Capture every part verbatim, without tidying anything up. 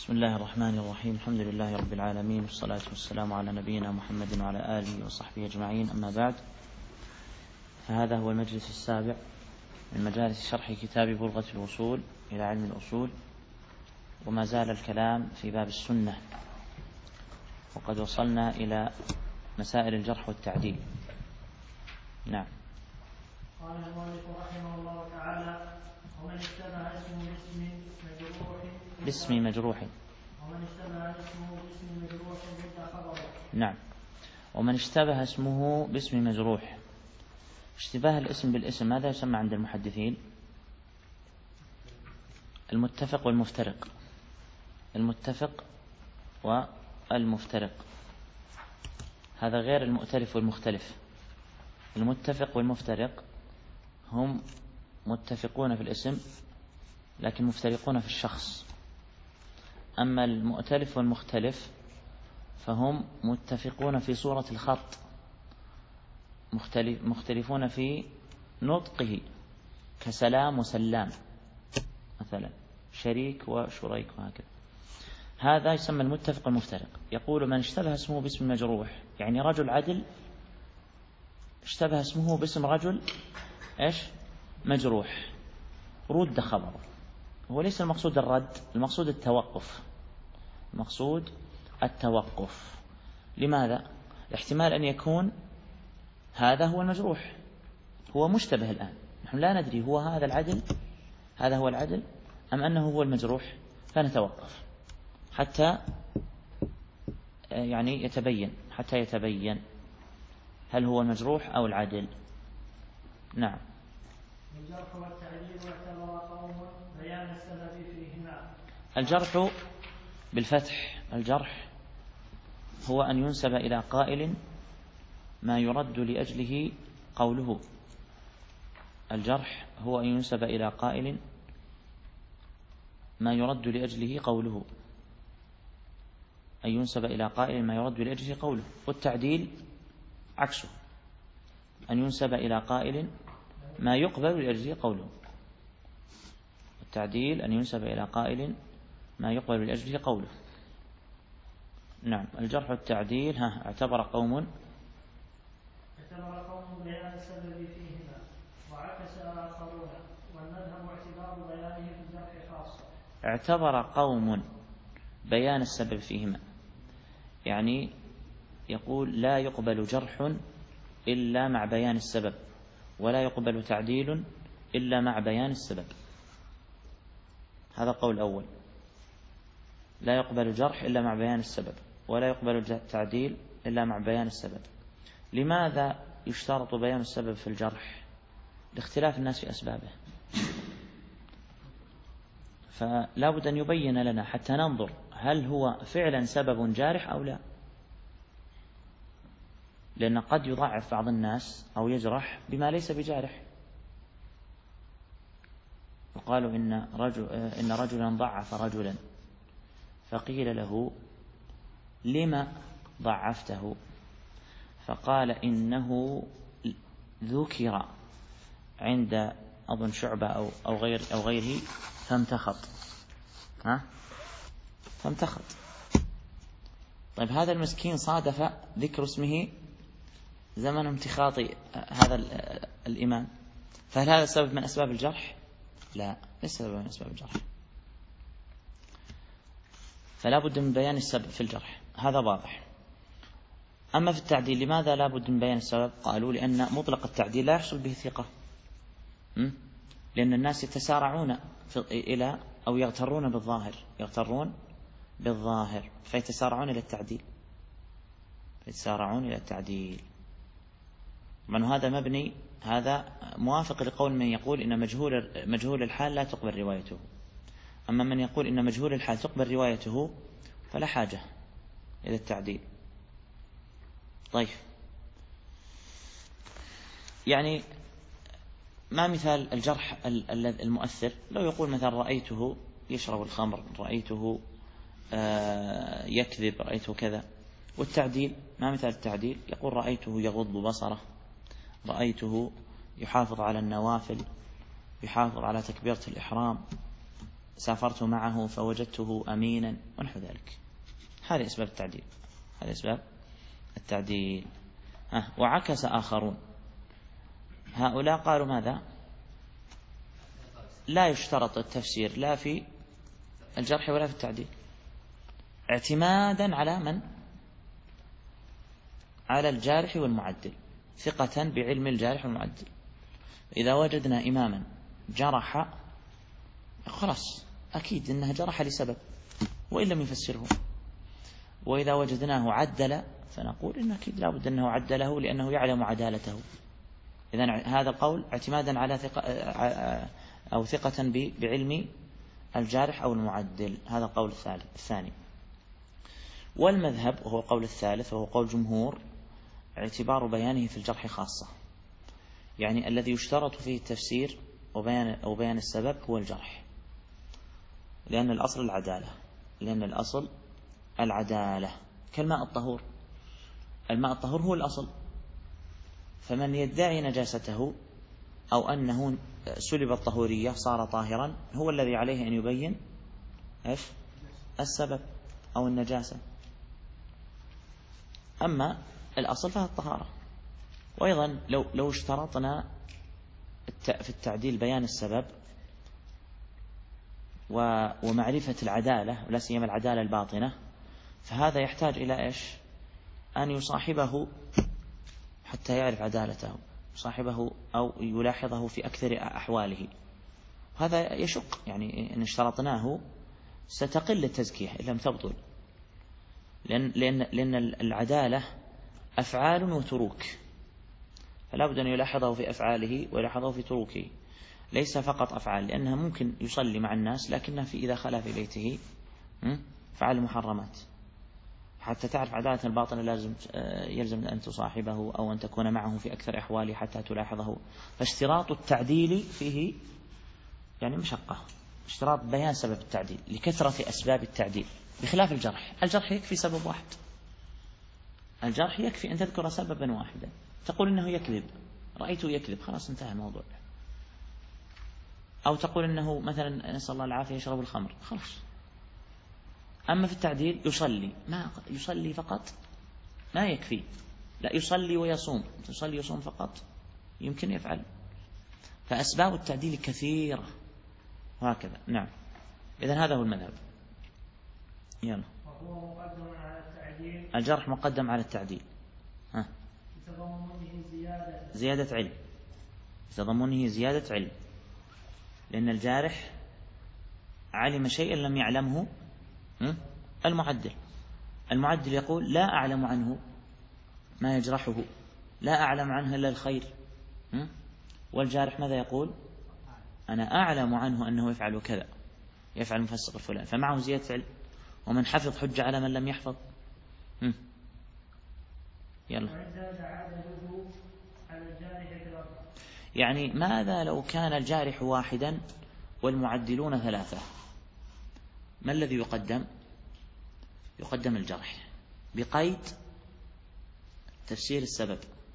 بسم الله الرحمن الرحيم. الحمد لله رب العالمين، والصلاة والسلام على نبينا محمد وعلى آله وصحبه أجمعين، أما بعد، فهذا هو المجلس السابع من مجالس شرح كتاب بلغة الوصول إلى علم الأصول، وما زال الكلام في باب السنة، وقد وصلنا إلى مسائل الجرح والتعديل. نعم. قال المؤلف رحمه الله تعالى: ومن اشتبه اسمه باسم مجروح باسم مجروح ومن اشتبه اسمه باسم مجروح رد خبره. نعم. ومن اشتبه اسمه باسم مجروح، اشتباه الاسم بالاسم ماذا يسمى عند المحدثين؟ المتفق والمفترق. المتفق والمفترق، هذا غير المؤتلف والمختلف. المتفق والمفترق هم متفقون في الاسم لكن مفترقون في الشخص، أما المؤتلف والمختلف فهم متفقون في صورة الخط، مختلف مختلفون في نطقه، كسلام وسلام مثلا، شريك وشريك وهكذا. هذا يسمى المتفق والمفترق. يقول: من اشتبه اسمه باسم مجروح، يعني رجل عدل اشتبه اسمه باسم رجل ايش مجروح، رد خبره. هو ليس المقصود الرد، المقصود التوقف. المقصود التوقف. لماذا؟ الاحتمال أن يكون هذا هو المجروح، هو مشتبه الآن، نحن لا ندري هو هذا العدل، هذا هو العدل أم أنه هو المجروح، فنتوقف حتى يعني يتبين حتى يتبين هل هو المجروح أو العدل. نعم. الجرح والتعديل واعتبر قوم بيان السبب فيهما. الجرح بالفتح، الجرح هو أن ينسب إلى قائل ما يرد لأجله قوله. الجرح هو أن ينسب إلى قائل ما يرد لأجله قوله، أن ينسب إلى قائل ما يرد لأجله قوله. والتعديل عكسه، أن ينسب إلى قائل ما يقبل لأجله قوله. التعديل أن ينسب إلى قائل ما يقبل لأجله قوله. نعم. الجرح والتعديل ها اعتبر قوم اعتبر قوم بيان السبب فيهما وعكس آخرون، والمذهب اعتبار بيانه في الجرح خاصة. اعتبر قوم بيان السبب فيهما، يعني يقول لا يقبل جرح إلا مع بيان السبب، ولا يقبل تعديل إلا مع بيان السبب. هذا قول أول، لا يقبل جرح إلا مع بيان السبب، ولا يقبل تعديل إلا مع بيان السبب. لماذا يشترط بيان السبب في الجرح؟ لاختلاف الناس في أسبابه، فلا بد أن يبين لنا حتى ننظر هل هو فعلا سبب جارح أو لا، لأن قد يضعف بعض الناس أو يجرح بما ليس بجارح. وقالوا إن, رجل إن رجلا ضعف رجلا، فقيل له: لما ضعفته؟ فقال: إنه ذكر عند أظن شعبة أو أو غير أو غيره فامتخط. ها؟ فامتخط. طيب هذا المسكين صادف ذكر اسمه زمن امتخاط هذا الإمام، فهل هذا سبب من أسباب الجرح؟ لا، ليس سبب من أسباب الجرح. فلا بد من بيان السبب في الجرح، هذا واضح. أما في التعديل لماذا لا بد من بيان السبب؟ قالوا: لأن مطلق التعديل لا يحصل به ثقة، لأن الناس يتسارعون إلى أو يغترون بالظاهر يغترون بالظاهر فيتسارعون إلى التعديل يتسارعون إلى التعديل. من هذا مبني، هذا موافق لقول من يقول إن مجهول مجهول الحال لا تقبل روايته. أما من يقول إن مجهول الحال تقبل روايته فلا حاجة إلى التعديل. طيب، يعني ما مثال الجرح المؤثر؟ لو يقول مثلا: رأيته يشرب الخمر، رأيته يكذب، رأيته كذا. والتعديل ما مثال التعديل؟ يقول: رأيته يغض بصره، رأيته يحافظ على النوافل، يحافظ على تكبيرة الإحرام، سافرت معه فوجدته أمينا ونحو ذلك. هذه أسباب التعديل، هذه أسباب التعديل. ها وعكس آخرون، هؤلاء قالوا ماذا؟ لا يشترط التفسير لا في الجرح ولا في التعديل، اعتمادا على من؟ على الجارح والمعدل، ثقة بعلم الجارح والمعدل. إذا وجدنا إماما جرح خلاص أكيد إنها جرح لسبب وإن لم يفسره، وإذا وجدناه عدل فنقول إن أكيد لا بد أنه عدله لأنه يعلم عدالته. إذن هذا القول اعتمادا على ثقة أو ثقة بعلم الجارح أو المعدل، هذا القول الثالث الثاني. والمذهب وهو القول الثالث وهو قول جمهور، اعتبار بيانه في الجرح خاصة، يعني الذي يشترط فيه التفسير وبيان أو بيان السبب هو الجرح، لأن الأصل العدالة، لأن الأصل العدالة كالماء الطهور، الماء الطهور هو الأصل، فمن يدعي نجاسته أو أنه سلب الطهورية صار طاهرا هو الذي عليه أن يبين إيش السبب أو النجاسة، أما الأصل فهي الطهارة. وأيضا لو لو اشترطنا في التعديل بيان السبب ومعرفة العدالة ولا سيما العدالة الباطنة، فهذا يحتاج إلى إيش؟ أن يصاحبه حتى يعرف عدالته، صاحبه أو يلاحظه في أكثر أحواله. هذا يشق، يعني إن اشترطناه ستقل التزكية إن لم تبطل، لأن, لأن, لأن العدالة أفعال وتروك، فلا بد أن يلاحظه في أفعاله ويلاحظه في تروكه، ليس فقط أفعال، لأنها ممكن يصلي مع الناس لكنها في إذا خلا في بيته فعل المحرمات. حتى تعرف عدالة الباطن لازم يلزم أن تصاحبه أو أن تكون معه في أكثر أحواله حتى تلاحظه. فاشتراط التعديل فيه يعني مشقة، اشتراط بيان سبب التعديل لكثرة أسباب التعديل، بخلاف الجرح. الجرح يكفي سبب واحد، الجرح يكفي أن تذكر سببا واحدا، تقول إنه يكذب، رأيته يكذب، خلاص انتهى الموضوع. أو تقول إنه مثلا نسأل الله العافية يشرب الخمر، خلاص. أما في التعديل يصلي، ما يصلي فقط ما يكفي، لا يصلي ويصوم، يصلي ويصوم فقط يمكن يفعل. فأسباب التعديل كثيرة وهكذا. نعم، إذن هذا هو المذهب. يلا. وهو مقدم على التعديل، الجرح مقدم على التعديل، ها لتضمنه زيادة زيادة علم، لتضمنه زيادة علم، لأن الجارح علم شيئا لم يعلمه المعدل. المعدل يقول لا أعلم عنه ما يجرحه، لا أعلم عنه إلا الخير، والجارح ماذا يقول؟ أنا أعلم عنه أنه يفعل كذا، يفعل مفسق الفلان، فمعه زيادة علم. ومن حفظ حج على من لم يحفظ. يلا. يعني ماذا لو كان الجارح واحدا والمعدلون ثلاثة؟ ما الذي يقدم؟ يقدم الجرح بقيد تفسير السبب،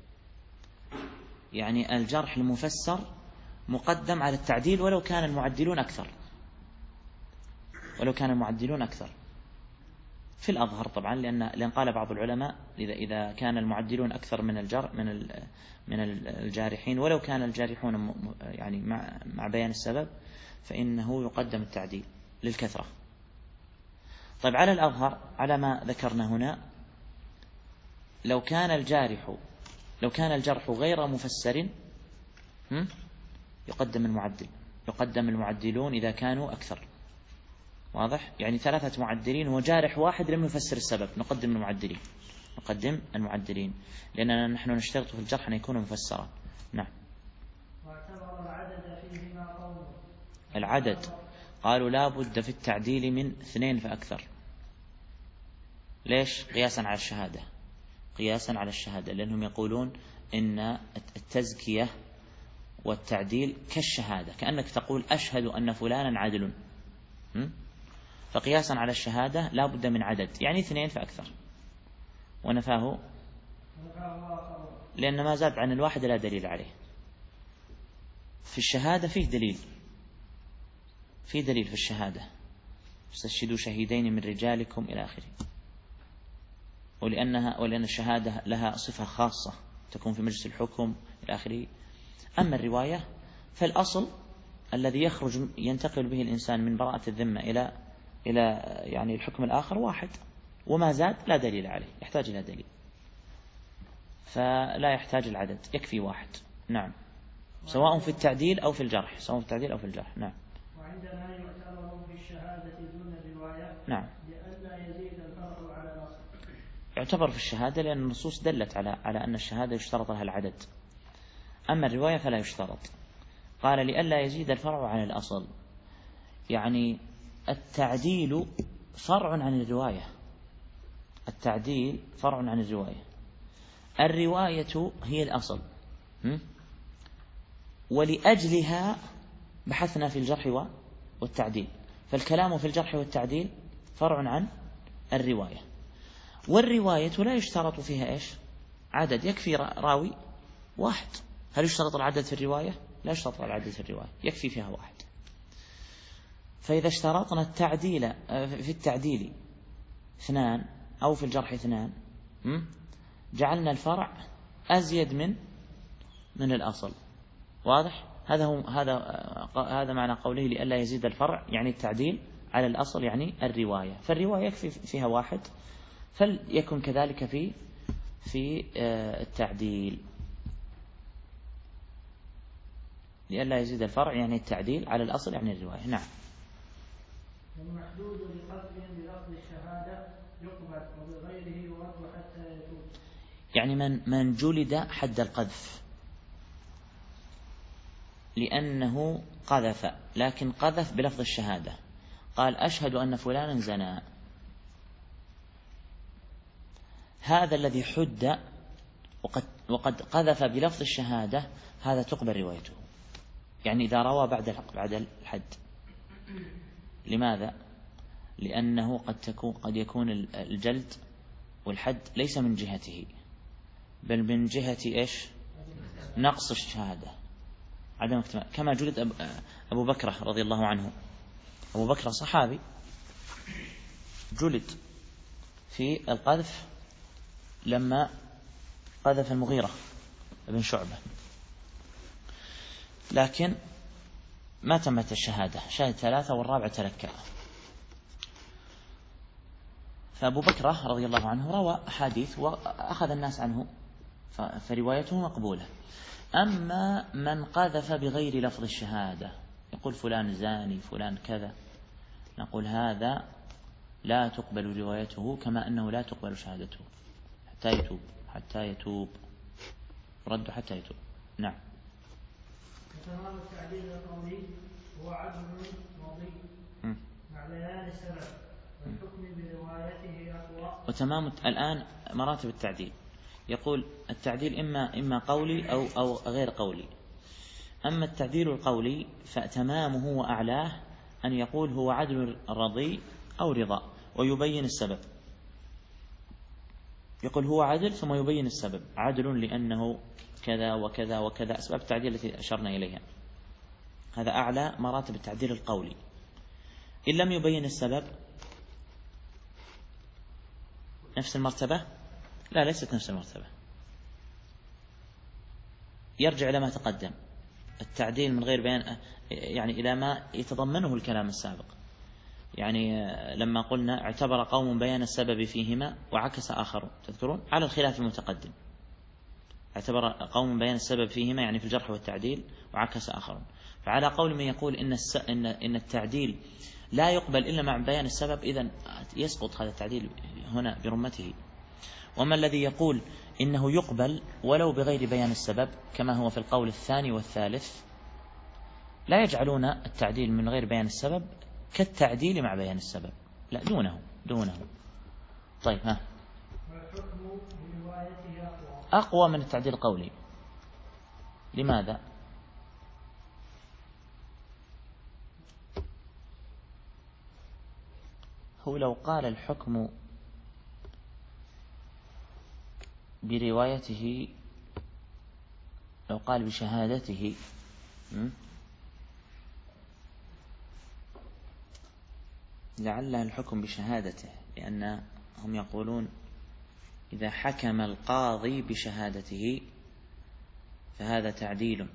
يعني الجرح المفسر مقدم على التعديل ولو كان المعدلون أكثر، ولو كان المعدلون أكثر في الأظهر طبعا، لأن لأن قال بعض العلماء إذا إذا كان المعدلون أكثر من الجر من من الجارحين ولو كان الجارحون يعني مع مع بيان السبب فإنه يقدم التعديل للكثرة. طيب على الأظهر على ما ذكرنا هنا، لو كان الجارح لو كان الجرح غير مفسر يقدم المعدل، يقدم المعدلون إذا كانوا أكثر. واضح؟ يعني ثلاثة معدلين وجارح واحد لم يفسر السبب، نقدم المعدلين، نقدم المعدلين، لأننا نحن نشترط في الجرح أن يكون مفسرا. نعم. واعتبر العدد فيهما قوله. العدد قالوا لا بد في التعديل من اثنين فأكثر. ليش؟ قياسا على الشهادة، قياسا على الشهادة، لأنهم يقولون إن التزكية والتعديل كالشهادة، كأنك تقول أشهد أن فلانا عدل، فقياسا على الشهادة لا بد من عدد، يعني اثنين فأكثر. ونفاه لأن ما زاد عن الواحد لا دليل عليه. في الشهادة فيه دليل، في دليل في الشهادة، استشهدوا شهيدين من رجالكم إلى آخره، ولأنها ولأن الشهادة لها صفة خاصة تكون في مجلس الحكم إلى آخره. أما الرواية فالأصل الذي يخرج ينتقل به الإنسان من براءة الذمة إلى إلى يعني الحكم الآخر واحد، وما زاد لا دليل عليه، يحتاج إلى دليل، فلا يحتاج العدد، يكفي واحد. نعم، سواء في التعديل أو في الجرح، سواء في التعديل أو في الجرح. نعم. وعندنا يعتبر في الشهادة دون الرواية. نعم. لئلا يزيد الفرع على الأصل. يعتبر في الشهادة لأن النصوص دلت على على أن الشهادة يشترط لها العدد. أما الرواية فلا يشترط. قال لئلا يزيد الفرع على الأصل، يعني التعديل فرع عن الرواية، التعديل فرع عن الرواية، الرواية هي الأصل، ولأجلها بحثنا في الجرح والتعديل، فالكلام في الجرح والتعديل فرع عن الرواية، والرواية لا يشترط فيها إيش؟ عدد، يكفي راوي واحد. هل يشترط العدد في الرواية؟ لا يشترط العدد في الرواية، يكفي فيها واحد. فإذا اشترطنا التعديل في التعديل اثنان أو في الجرح اثنان، جعلنا الفرع أزيد من من الأصل. واضح؟ هذا هو هذا هذا معنى قوله لئلا يزيد الفرع، يعني التعديل على الأصل، يعني الرواية. فالرواية يكفي فيها واحد، فليكن كذلك في في التعديل. لئلا يزيد الفرع يعني التعديل على الأصل يعني الرواية. نعم. المحدود لقتل بلفظ الشهادة يقبل وبغيره يرد حتى يتوب. يعني من من جلد حد القذف لأنه قذف، لكن قذف بلفظ الشهادة، قال أشهد أن فلانا زنى، هذا الذي حد وقد وقد قذف بلفظ الشهادة هذا تقبل روايته، يعني إذا روى بعد بعد الحد. لماذا؟ لأنه قد تكون قد يكون الجلد والحد ليس من جهته، بل من جهة إيش؟ نقص الشهادة، عدم اكتمال. كما جلد أبو بكر رضي الله عنه، أبو بكر صحابي جلد في القذف لما قذف المغيرة بن شعبة، لكن ما تمت الشهادة، شهد ثلاثة والرابع تلكأ. فأبو بكر رضي الله عنه روى حديث وأخذ الناس عنه، فروايته مقبولة. أما من قذف بغير لفظ الشهادة، يقول فلان زاني فلان كذا، نقول هذا لا تقبل روايته، كما أنه لا تقبل شهادته حتى يتوب، حتى يتوب رد حتى يتوب. نعم. وتمام التعديل القولي هو عدل ماضي مع بيان السبب والحكم بروايته أقوى. وتمام الآن مراتب التعديل، يقول التعديل إما إما قولي أو أو غير قولي. أما التعديل القولي فتمامه وأعلاه أن يقول هو عدل رضي أو رضا ويبين السبب، يقول هو عدل ثم يبين السبب، عدل لأنه كذا وكذا وكذا، أسباب التعديل التي أشرنا إليها. هذا أعلى مراتب التعديل القولي. إن لم يبين السبب نفس المرتبة؟ لا، ليست نفس المرتبة، يرجع إلى ما تقدم، التعديل من غير بيان يعني إلى ما يتضمنه الكلام السابق. يعني لما قلنا اعتبر قوم بيان السبب فيهما وعكس آخرون، تذكرون على الخلاف المتقدم، اعتبر قوم بيان السبب فيهما يعني في الجرح والتعديل وعكس آخرون. فعلى قول من يقول إن إن إن التعديل لا يقبل إلا مع بيان السبب، إذن يسقط هذا التعديل هنا برمته. وما الذي يقول إنه يقبل ولو بغير بيان السبب، كما هو في القول الثاني والثالث، لا يجعلون التعديل من غير بيان السبب كالتعديل مع بيان السبب، لا، دونه دونه. طيب، ها أقوى من التعديل القولي. لماذا؟ هو لو قال الحكم بروايته، لو قال بشهادته لعل الحكم بشهادته، لأن هم يقولون إذا حكم القاضي بشهادته فهذا تعديل،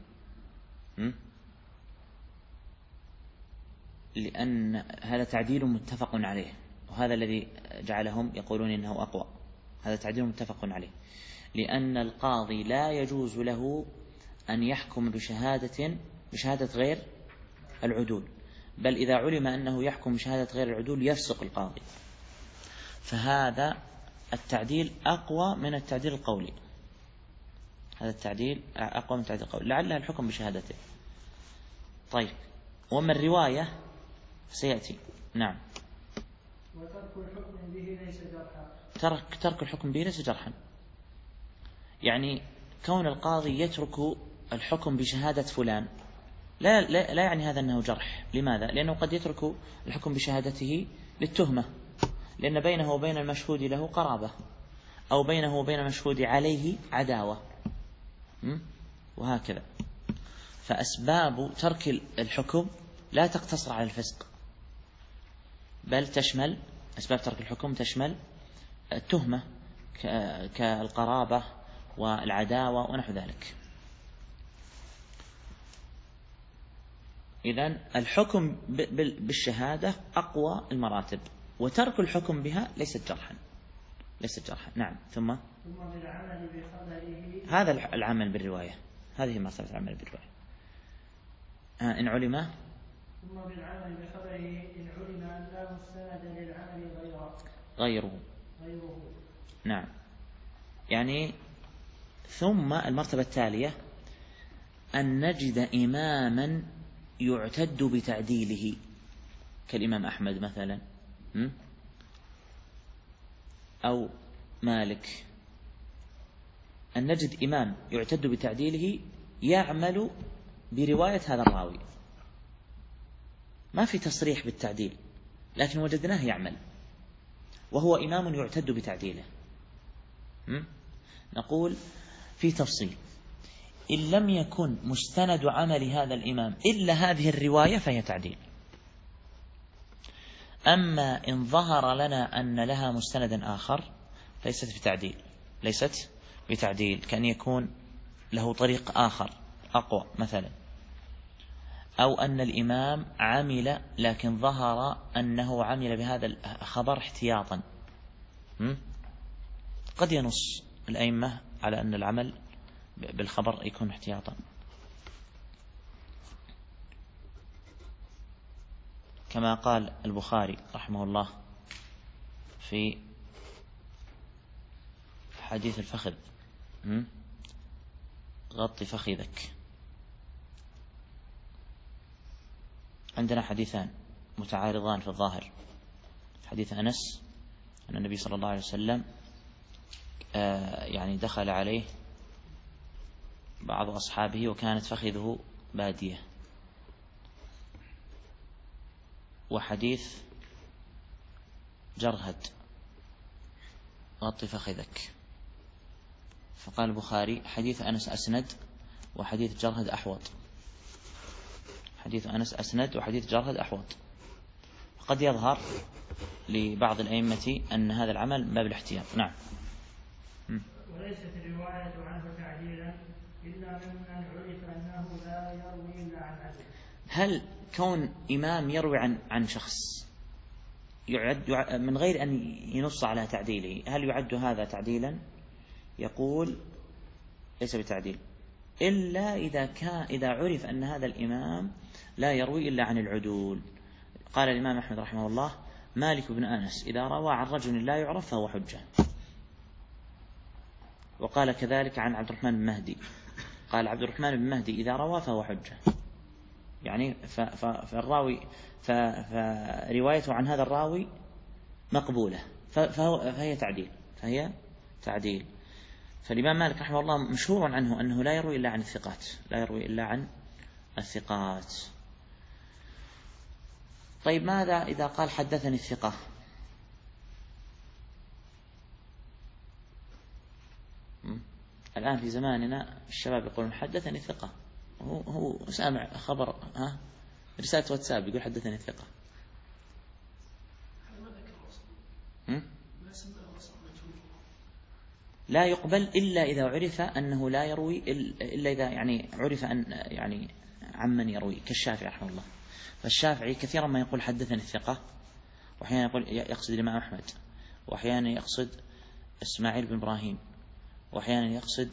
لأن هذا تعديل متفق عليه، وهذا الذي جعلهم يقولون إنه أقوى. هذا تعديل متفق عليه، لأن القاضي لا يجوز له أن يحكم بشهادة بشهادة غير العدول، بل إذا علم أنه يحكم بشهادة غير العدول يفسق القاضي. فهذا التعديل أقوى من التعديل القولي، هذا التعديل أقوى من التعديل القولي، لعلها الحكم بشهادته. طيب، وما الرواية سيأتي. نعم. وترك الحكم به ليس جرحا. ترك ترك الحكم به ليس جرحا، يعني كون القاضي يترك الحكم بشهادة فلان لا, لا, لا يعني هذا أنه جرح. لماذا؟ لأنه قد يترك الحكم بشهادته للتهمة، لأن بينه وبين المشهود له قرابة، أو بينه وبين المشهود عليه عداوة، وهكذا. فأسباب ترك الحكم لا تقتصر على الفسق، بل تشمل أسباب ترك الحكم تشمل التهمة كالقرابة والعداوة ونحو ذلك. إذن الحكم بالشهادة أقوى المراتب، وترك الحكم بها ليست جرحا ليست جرحا. نعم. ثم ثم بالعمل بخبره، هذا العمل بالرواية، هذه مرتبة العمل بالرواية. إن علم ثم بالعمل بخبره إن علم أن لا مستند للعمل غيره غيره غيره نعم. يعني ثم المرتبة التالية أن نجد إماما يعتد بتعديله كالإمام أحمد مثلا أو مالك، أن نجد إمام يعتد بتعديله يعمل برواية هذا الراوي، ما في تصريح بالتعديل لكن وجدناه يعمل، وهو إمام يعتد بتعديله. نقول في تفصيل: إن لم يكن مستند عمل هذا الإمام إلا هذه الرواية فهي تعديل. أما إن ظهر لنا أن لها مستندا آخر ليست بتعديل ليست بتعديل كأن يكون له طريق آخر أقوى مثلا، أو أن الإمام عمل لكن ظهر أنه عمل بهذا الخبر احتياطا. قد ينص الأئمة على أن العمل بالخبر يكون احتياطا، كما قال البخاري رحمه الله في حديث الفخذ: غط فخذك. عندنا حديثان متعارضان في الظاهر: حديث أنس أن النبي صلى الله عليه وسلم آه يعني دخل عليه بعض أصحابه وكانت فخذه بادية، وحديث جرهد: غط فخذك. فقال البخاري: حديث أنس أسند وحديث جرهد أحوط. حديث أنس أسند وحديث جرهد أحوط. قد يظهر لبعض الأئمة أن هذا العمل باب الاحتياط. نعم. وليست الرواية عنه تعديلا إلا ممن عرف أنه لا يروي إلا عن عدل. هل كون إمام يروي عن عن شخص يعد من غير أن ينص على تعديله، هل يعد هذا تعديلا؟ يقول ليس بتعديل إلا إذا كان إذا عرف أن هذا الإمام لا يروي إلا عن العدول. قال الإمام أحمد رحمه الله: مالك بن أنس إذا روى عن رجل لا يعرف فهو حجة. وقال كذلك عن عبد الرحمن بن مهدي، قال عبد الرحمن بن مهدي إذا روى فهو حجة. يعني فالراوي فروايته عن هذا الراوي مقبولة، فهي تعديل فهي تعديل. فالإمام مالك رحمه الله مشهور عنه أنه لا يروي إلا عن الثقات لا يروي إلا عن الثقات. طيب، ماذا إذا قال حدثني الثقة؟ الآن في زماننا الشباب يقولون حدثني الثقة، هو هو سامع خبر ها رسالة واتساب يقول حدثني الثقة. لا يقبل إلا إذا عرف أنه لا يروي إلا إذا يعني عرف أن يعني عمن يروي، كالشافعي رحمه الله. فالشافعي كثيرا ما يقول حدثني الثقة، وأحيانا يقول يقصد الإمام أحمد، وأحيانا يقصد إسماعيل بن إبراهيم، وأحيانا يقصد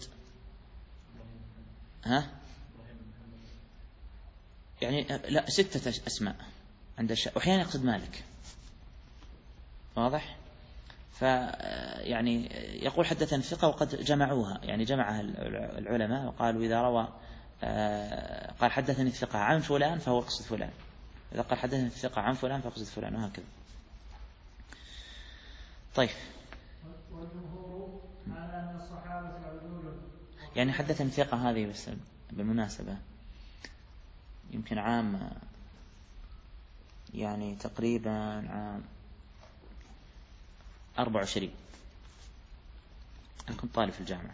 ها يعني لا ستة أسماء عند الشافعي، وأحيانا يقصد مالك. واضح؟ فيعني يقول حدثني الثقة وقد جمعوها، يعني جمعها العلماء وقالوا إذا روى قال حدثني الثقة عن فلان فهو يقصد فلان، إذا قال حدثني الثقة عن فلان فيقصد فلان، وهكذا. طيب، يعني حدثني الثقة هذه بس بالمناسبة يمكن عام يعني تقريبا عام أربعة وعشرين، أنا كنت طالب في الجامعة،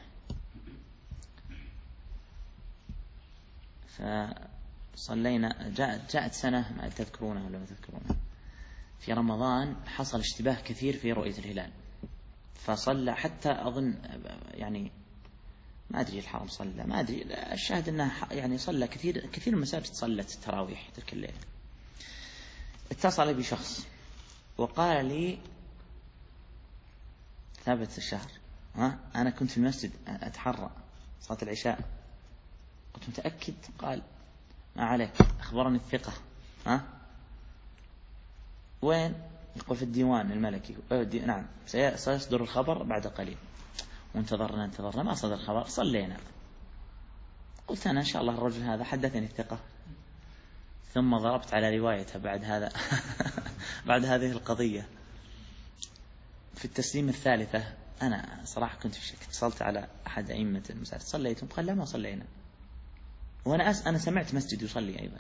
فصلينا جاءت, جاءت سنة ما تذكرونها ولا ما تذكرونها، في رمضان حصل اشتباه كثير في رؤية الهلال، فصلى حتى أظن يعني ما أدري الحرم صلى ما أدري، الشاهد أنه يعني صلى كثير كثير من المساجد صلت التراويح تلك الليلة. اتصل بي شخص وقال لي ثابت الشهر، ها أنا كنت في المسجد أتحرى صلاة العشاء، قلت متأكد؟ قال ما عليك، أخبرني الثقة. ها وين؟ يقول في الديوان الملكي. نعم سيصدر الخبر بعد قليل. وانتظرنا انتظرنا ما صدر الخبر، صلينا. قلت أنا إن شاء الله الرجل هذا حدثني الثقة، ثم ضربت على روايته بعد هذا بعد هذه القضية في التسليم الثالثة. أنا صراحة كنت في شك، اتصلت على أحد أئمة المساجد صليتم؟ قال لا ما صلينا، وأنا أس أنا سمعت مسجد يصلي أيضا،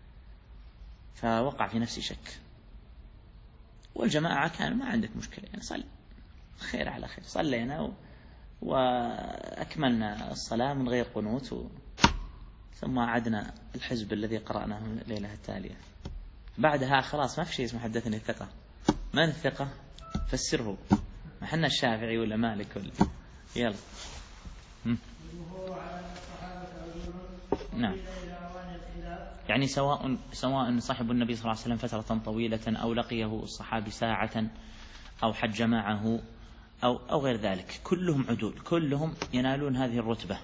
فوقع في نفسي شك. والجماعة كانوا ما عندك مشكلة يعني صل خير على خير، صلينا و... وأكملنا الصلاة من غير قنوت و... ثم عدنا الحزب الذي قرأناه الليلة التالية. بعدها خلاص ما في شيء اسمه حدثني الثقة. من الثقة؟ فسره، ما حنا الشافعي ولا مالك ولا يلا. نعم، يعني سواء سواء صاحب النبي صلى الله عليه وسلم فترة طويلة أو لقيه الصحابي ساعة أو حج معه أو أو غير ذلك، كلهم عدول، كلهم ينالون هذه الرتبة.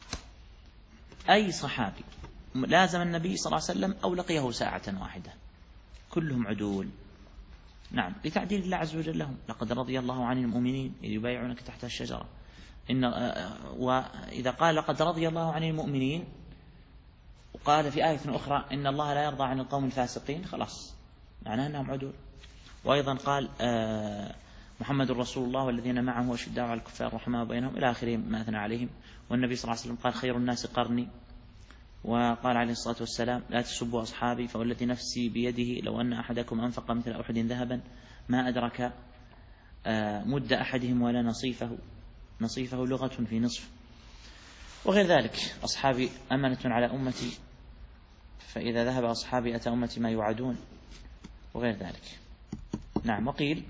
أي صحابي لازم النبي صلى الله عليه وسلم أو لقيه ساعة واحدة كلهم عدول. نعم، لتعديل الله عز وجل لهم. لقد رضي الله عن المؤمنين إذ يبايعونك تحت الشجرة. إن وإذا قال لقد رضي الله عن المؤمنين وقال في آية أخرى إن الله لا يرضى عن القوم الفاسقين، خلاص معناه أنهم عدول. وأيضا قال محمد رسول الله والذين معه أشداء على الكفار رحماء بينهم إلى آخره ما أثنى عليهم. والنبي صلى الله عليه وسلم قال خير الناس قرني. وقال عليه الصلاة والسلام لا تسبوا أصحابي فوالذي نفسي بيده لو أن أحدكم أنفق مثل أحد ذهبا ما أدرك مد أحدهم ولا نصيفه، نصيفه لغة في نصف. وغير ذلك أصحابي أمنة على أمتي فإذا ذهب أصحابي أتى أمتي ما يوعدون، وغير ذلك. نعم. وقيل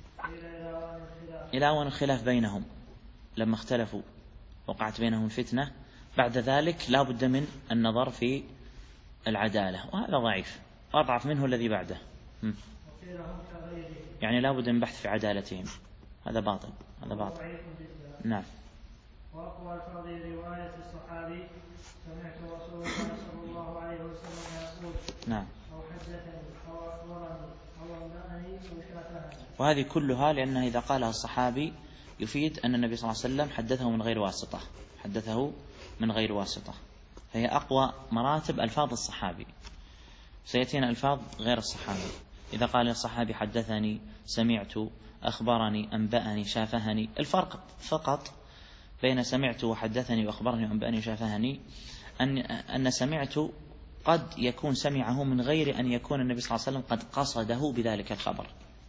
إلى أن الخلاف بينهم لما اختلفوا وقعت بينهم الفتنة، بعد ذلك لا بد من النظر في العدالة، وهذا ضعيف، وأضعف منه الذي بعده. يعني لا بد من بحث في عدالتهم، هذا باطل، هذا باطل. نعم. وأقوى الفرض رواية الصحابي سمعت رسول الله صلى الله عليه وسلم يقول نعم أو حدثني أو أخبرني أو أنبأني أو شافهني. وهذه كلها لأنه إذا قالها الصحابي يفيد أن النبي صلى الله عليه وسلم حدثه من غير واسطة، حدثه من غير واسطة، فهي أقوى مراتب ألفاظ الصحابي. سيأتينا ألفاظ غير الصحابي. إذا قال الصحابي حدثني، سمعت، أخبرني، أنبأني، شافهني، الفرق فقط بين سمعت وحدثني وأخبرني وأنبأني وشافهني أن أن سمعت قد يكون سمعه من غير أن يكون النبي صلى الله عليه وسلم قد قصده بذلك الخبر.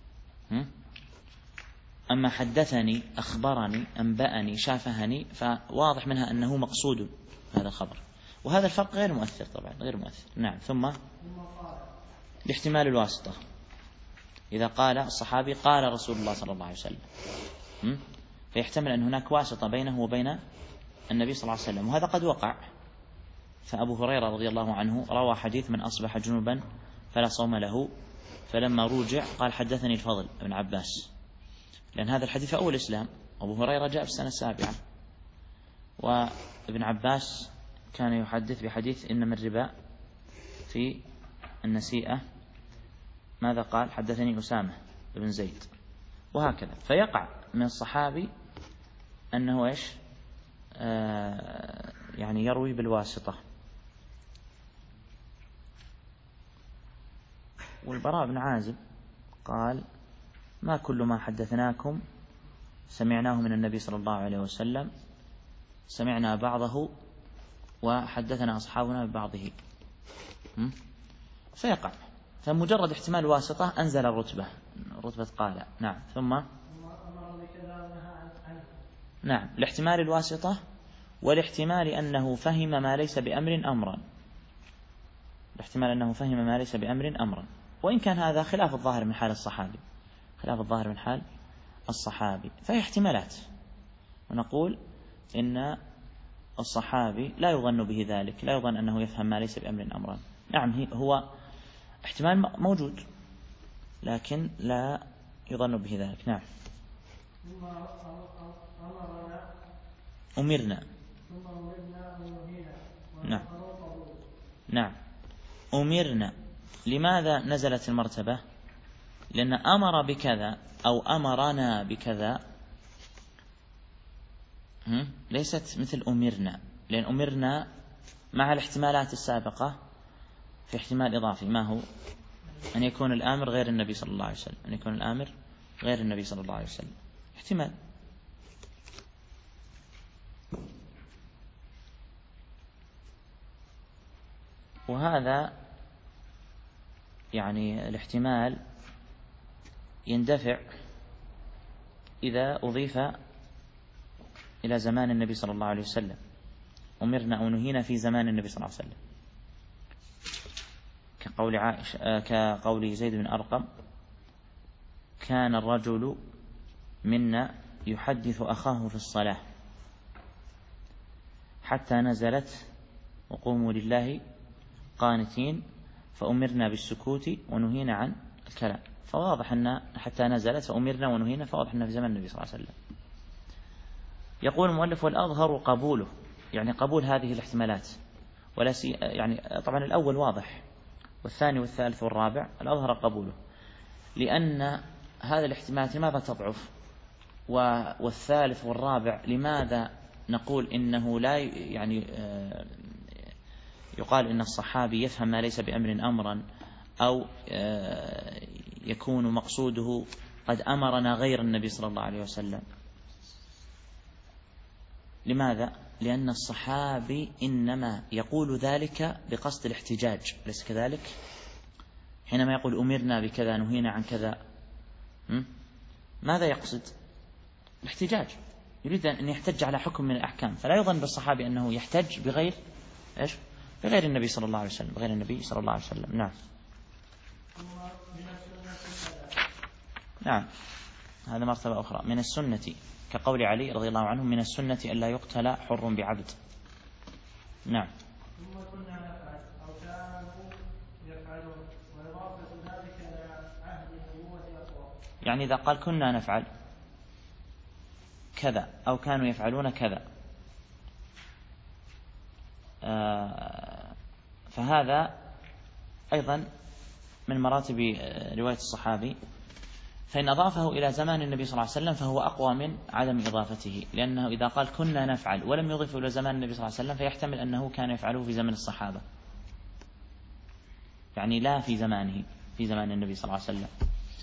أما حدثني، أخبرني، أنبأني، شافهني، فواضح منها أنه مقصود هذا الخبر، وهذا الفرق غير مؤثر طبعا، غير مؤثر. نعم. ثم لاحتمال الواسطة، إذا قال الصحابي قال رسول الله صلى الله عليه وسلم، فيحتمل أن هناك واسطة بينه وبين النبي صلى الله عليه وسلم، وهذا قد وقع. فأبو هريرة رضي الله عنه روى حديث من أصبح جنوبا فلا صوم له، فلما رجع قال حدثني الفضل بن عباس، لأن هذا الحديث في أول الإسلام. أبو هريرة جاء في السنة السابعة، وابن عباس كان يحدث بحديث إن من الربا في النسيئة ماذا قال؟ حدثني أسامة بن زيد، وهكذا. فيقع من الصحابي أنه إيش آه يعني يروي بالواسطة. والبراء بن عازب قال ما كل ما حدثناكم سمعناه من النبي صلى الله عليه وسلم، سمعنا بعضه وحدثنا أصحابنا ببعضه. فيقع، فمجرد احتمال واسطة أنزل الرتبة، رتبة قال. نعم. ثم نعم لاحتمال الواسطة والاحتمال أنه فهم ما ليس بأمر أمرا، الاحتمال أنه فهم ما ليس بأمر أمرا، وإن كان هذا خلاف الظاهر من حال الصحابي، خلاف الظاهر من حال الصحابي، فهي احتمالات. ونقول إن الصحابي لا يظن به ذلك، لا يظن أنه يفهم ما ليس بأمر أمرا. نعم هو احتمال موجود، لكن لا يظن به ذلك. نعم. أمرنا. نعم. نعم أمرنا. لماذا نزلت المرتبة؟ لأن أمر بكذا أو أمرنا بكذا ليست مثل أمرنا، لأن أمرنا مع الاحتمالات السابقة في احتمال إضافي، ما هو؟ أن يكون الآمر غير النبي صلى الله عليه وسلم، أن يكون الآمر غير النبي صلى الله عليه وسلم، احتمال. وهذا يعني الاحتمال يندفع إذا أضيف إلى زمان النبي صلى الله عليه وسلم. أمرنا أو نهينا في زمان النبي صلى الله عليه وسلم، كقول عائشة، كقول زيد بن أرقم كان الرجل منا يحدث أخاه في الصلاة حتى نزلت وقوموا لله قانتين فأمرنا بالسكوت ونهينا عن الكلام. فواضح أن حتى نزلت فأمرنا ونهينا، فواضح أن في زمن النبي صلى الله عليه وسلم. يقول المؤلف والأظهر قبوله، يعني قبول هذه الاحتمالات، ولا سي يعني طبعا الأول واضح، والثاني والثالث والرابع الأظهر قبوله، لأن هذه الاحتمالات لماذا تضعف؟ والثالث والرابع لماذا نقول إنه لا يعني يقال إن الصحابي يفهم ما ليس بأمر أمرا، أو يكون مقصوده قد أمرنا غير النبي صلى الله عليه وسلم؟ لماذا؟ لأن الصحابي إنما يقول ذلك بقصد الاحتجاج، ليس كذلك؟ حينما يقول أمرنا بكذا نهينا عن كذا، ماذا يقصد؟ الاحتجاج، يريد أن يحتج على حكم من الأحكام. فلا يظن بالصحابي أنه يحتج بغير إيش؟ بغير النبي صلى الله عليه وسلم، بغير النبي صلى الله عليه وسلم. نعم. نعم هذا مرتبة أخرى من السنة، كقول علي رضي الله عنه من السنة ألا يقتل حر بعبد. نعم. ثم كنا نفعل أو كانوا يفعلون، وإضافة ذلك إلى عهد النبوة أقوى. يعني إذا قال كنا نفعل كذا أو كانوا يفعلون كذا، آه فهذا أيضا من مراتب رواية الصحابي، فإن أضافه إلى زمان النبي صلى الله عليه وسلم فهو أقوى من عدم إضافته، لأنه إذا قال كنا نفعل ولم يضيف إلى زمان النبي صلى الله عليه وسلم فيحتمل أنه كان يفعله في زمن الصحابة، يعني لا في زمانه، في زمان النبي صلى الله عليه وسلم.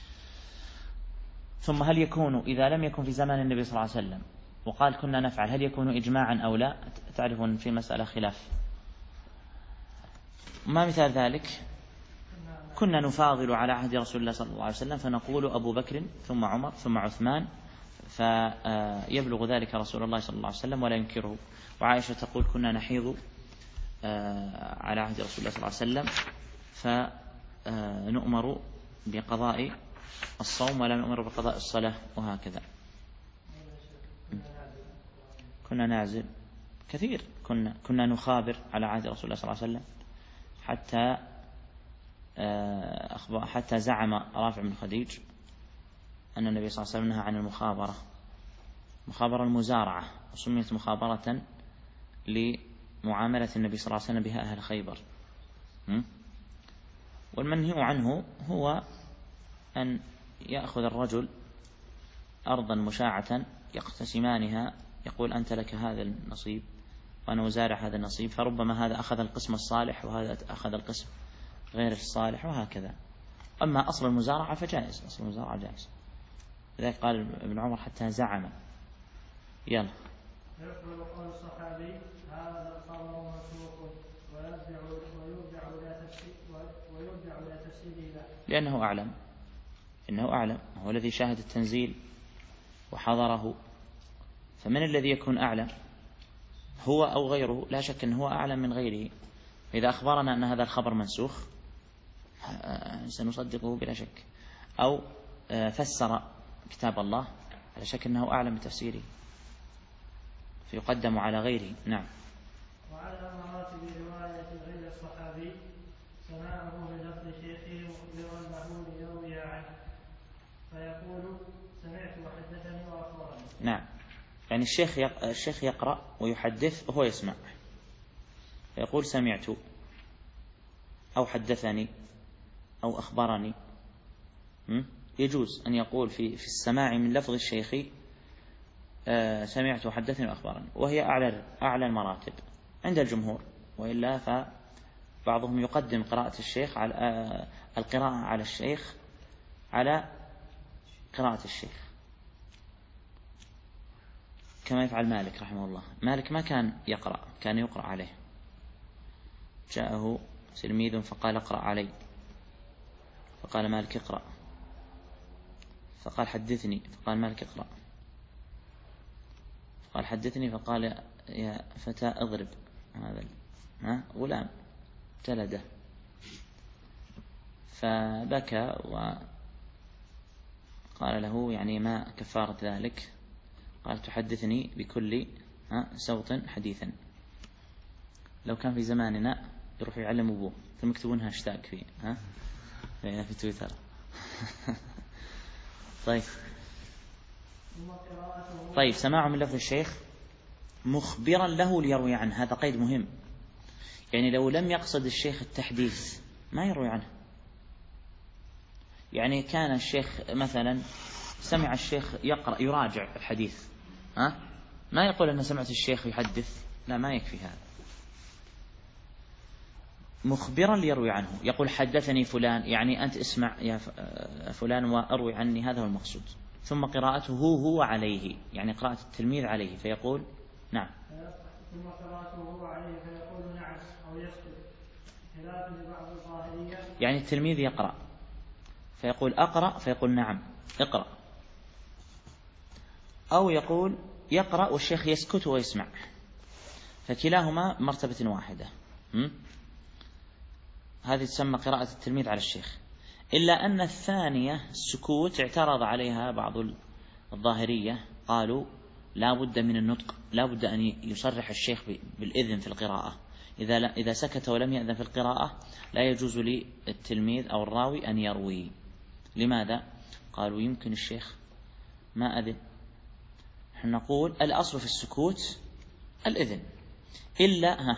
ثم هل يكون إذا لم يكن في زمان النبي صلى الله عليه وسلم وقال كنا نفعل هل يكون إجماعا أو لا؟ تعرفون في مسألة خلاف. ما مثال ذلك؟ كنا نفاضل على عهد رسول الله صلى الله عليه وسلم فنقول أبو بكر ثم عمر ثم عثمان، فيبلغ ذلك رسول الله صلى الله عليه وسلم ولا ينكره. وعائشة تقول كنا نحيض على عهد رسول الله صلى الله عليه وسلم فنؤمر بقضاء الصوم ولا نؤمر بقضاء الصلاة، وهكذا. كنا نعزل كثير، كنا كنا نخابر على عهد رسول الله صلى الله عليه وسلم، حتى أخبر حتى زعم رافع بن خديج أن النبي صلى الله عليه وسلم نهى عن المخابرة، مخابرة المزارعة، وسميت مخابرة لمعاملة النبي صلى الله عليه وسلم بها أهل خيبر. والمنهي عنه هو أن يأخذ الرجل أرضا مشاعة يقتسمانها، يقول أنت لك هذا النصيب وأنا أزارع هذا النصيب، فربما هذا أخذ القسم الصالح وهذا أخذ القسم غير الصالح وهكذا. أما أصل المزارعة فجائز، أصل المزارعة جائز. لذلك قال ابن عمر حتى زعم. يلا. يقول قول الصحابي هذا الخبر مسروق ويرجع ويرجع إلى تفسير ويرجع إلى تفسيره له، لأنه أعلم، إنه أعلم، هو الذي شاهد التنزيل وحضره، فمن الذي يكون أعلم، هو أو غيره؟ لا شك أنه هو أعلم من غيره. إذا أخبرنا أن هذا الخبر منسوخ سنصدقه بلا شك، أو فسر كتاب الله لا شك أنه أعلم بتفسيره فيقدم على غيره. نعم. وعلى مراتب رواية غير الصحابي سماعه بلفظ شيخه مخبرا له ليروي عنه، فيقول سمعت وحدثني وأخبرني. نعم، يعني الشيخ الشيخ يقرأ ويحدث وهو يسمع، فيقول سمعت أو حدثني أو أخبرني. يجوز أن يقول في في السماع من لفظ الشيخ آه سمعت وحدثني وأخبرني، وهي أعلى أعلى المراتب عند الجمهور، وإلا فبعضهم يقدم قراءة الشيخ على آه القراءة على الشيخ على قراءة الشيخ، كما يفعل مالك رحمه الله. مالك ما كان يقرأ، كان يقرأ عليه. جاءه تلميذ فقال اقرأ علي، فقال مالك اقرأ، فقال حدثني، فقال مالك اقرأ، فقال حدثني، فقال يا فتى اضرب هذا ها غلام جلده، فبكى وقال له يعني ما كفارة ذلك؟ قال تحدثني بكل ها صوت حديثا. لو كان في زماننا يروح يعلم أبوه ثم يكتبون هاشتاج في ها في تويتر. طيب طيب سماع من لفظ الشيخ مخبرا له ليروي عنه، هذا قيد مهم. يعني لو لم يقصد الشيخ التحديث ما يروي عنه. يعني كان الشيخ مثلا سمع الشيخ يقرأ يراجع الحديث، ها ما يقول أن سمعت الشيخ يحدث، لا ما يكفي هذا. مخبرا ليروي عنه، يقول حدثني فلان، يعني أنت اسمع يا فلان وأروي عني، هذا هو المقصود. ثم قراءته هو عليه، يعني قراءة التلميذ عليه، فيقول نعم. ثم قراءته هو عليه فيقول نعم أو يسكت، خلاف لبعض الظاهرية. يعني التلميذ يقرأ فيقول أقرأ فيقول نعم اقرأ، أو يقول يقرأ والشيخ يسكت ويسمع، فكلاهما مرتبة واحدة. م? هذه تسمى قراءة التلميذ على الشيخ. إلا أن الثانية السكوت اعترض عليها بعض الظاهرية، قالوا لا بد من النطق، لا بد أن يصرح الشيخ بالإذن في القراءة، إذا إذا سكت ولم يأذن في القراءة لا يجوز للتلميذ أو الراوي أن يروي. لماذا؟ قالوا يمكن الشيخ ما أذن. نحن نقول الأصل في السكوت الإذن، إلا ها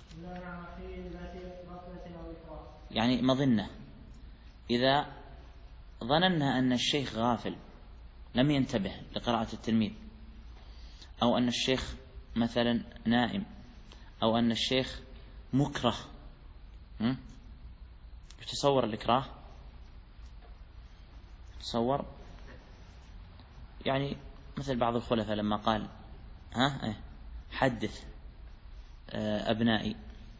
يعني مظنة، إذا ظننا أن الشيخ غافل لم ينتبه لقراءة التلميذ، أو أن الشيخ مثلا نائم، أو أن الشيخ مكره. يتصور الإكراه، تصور يعني مثل بعض الخلفاء لما قال ها حدث أبنائي،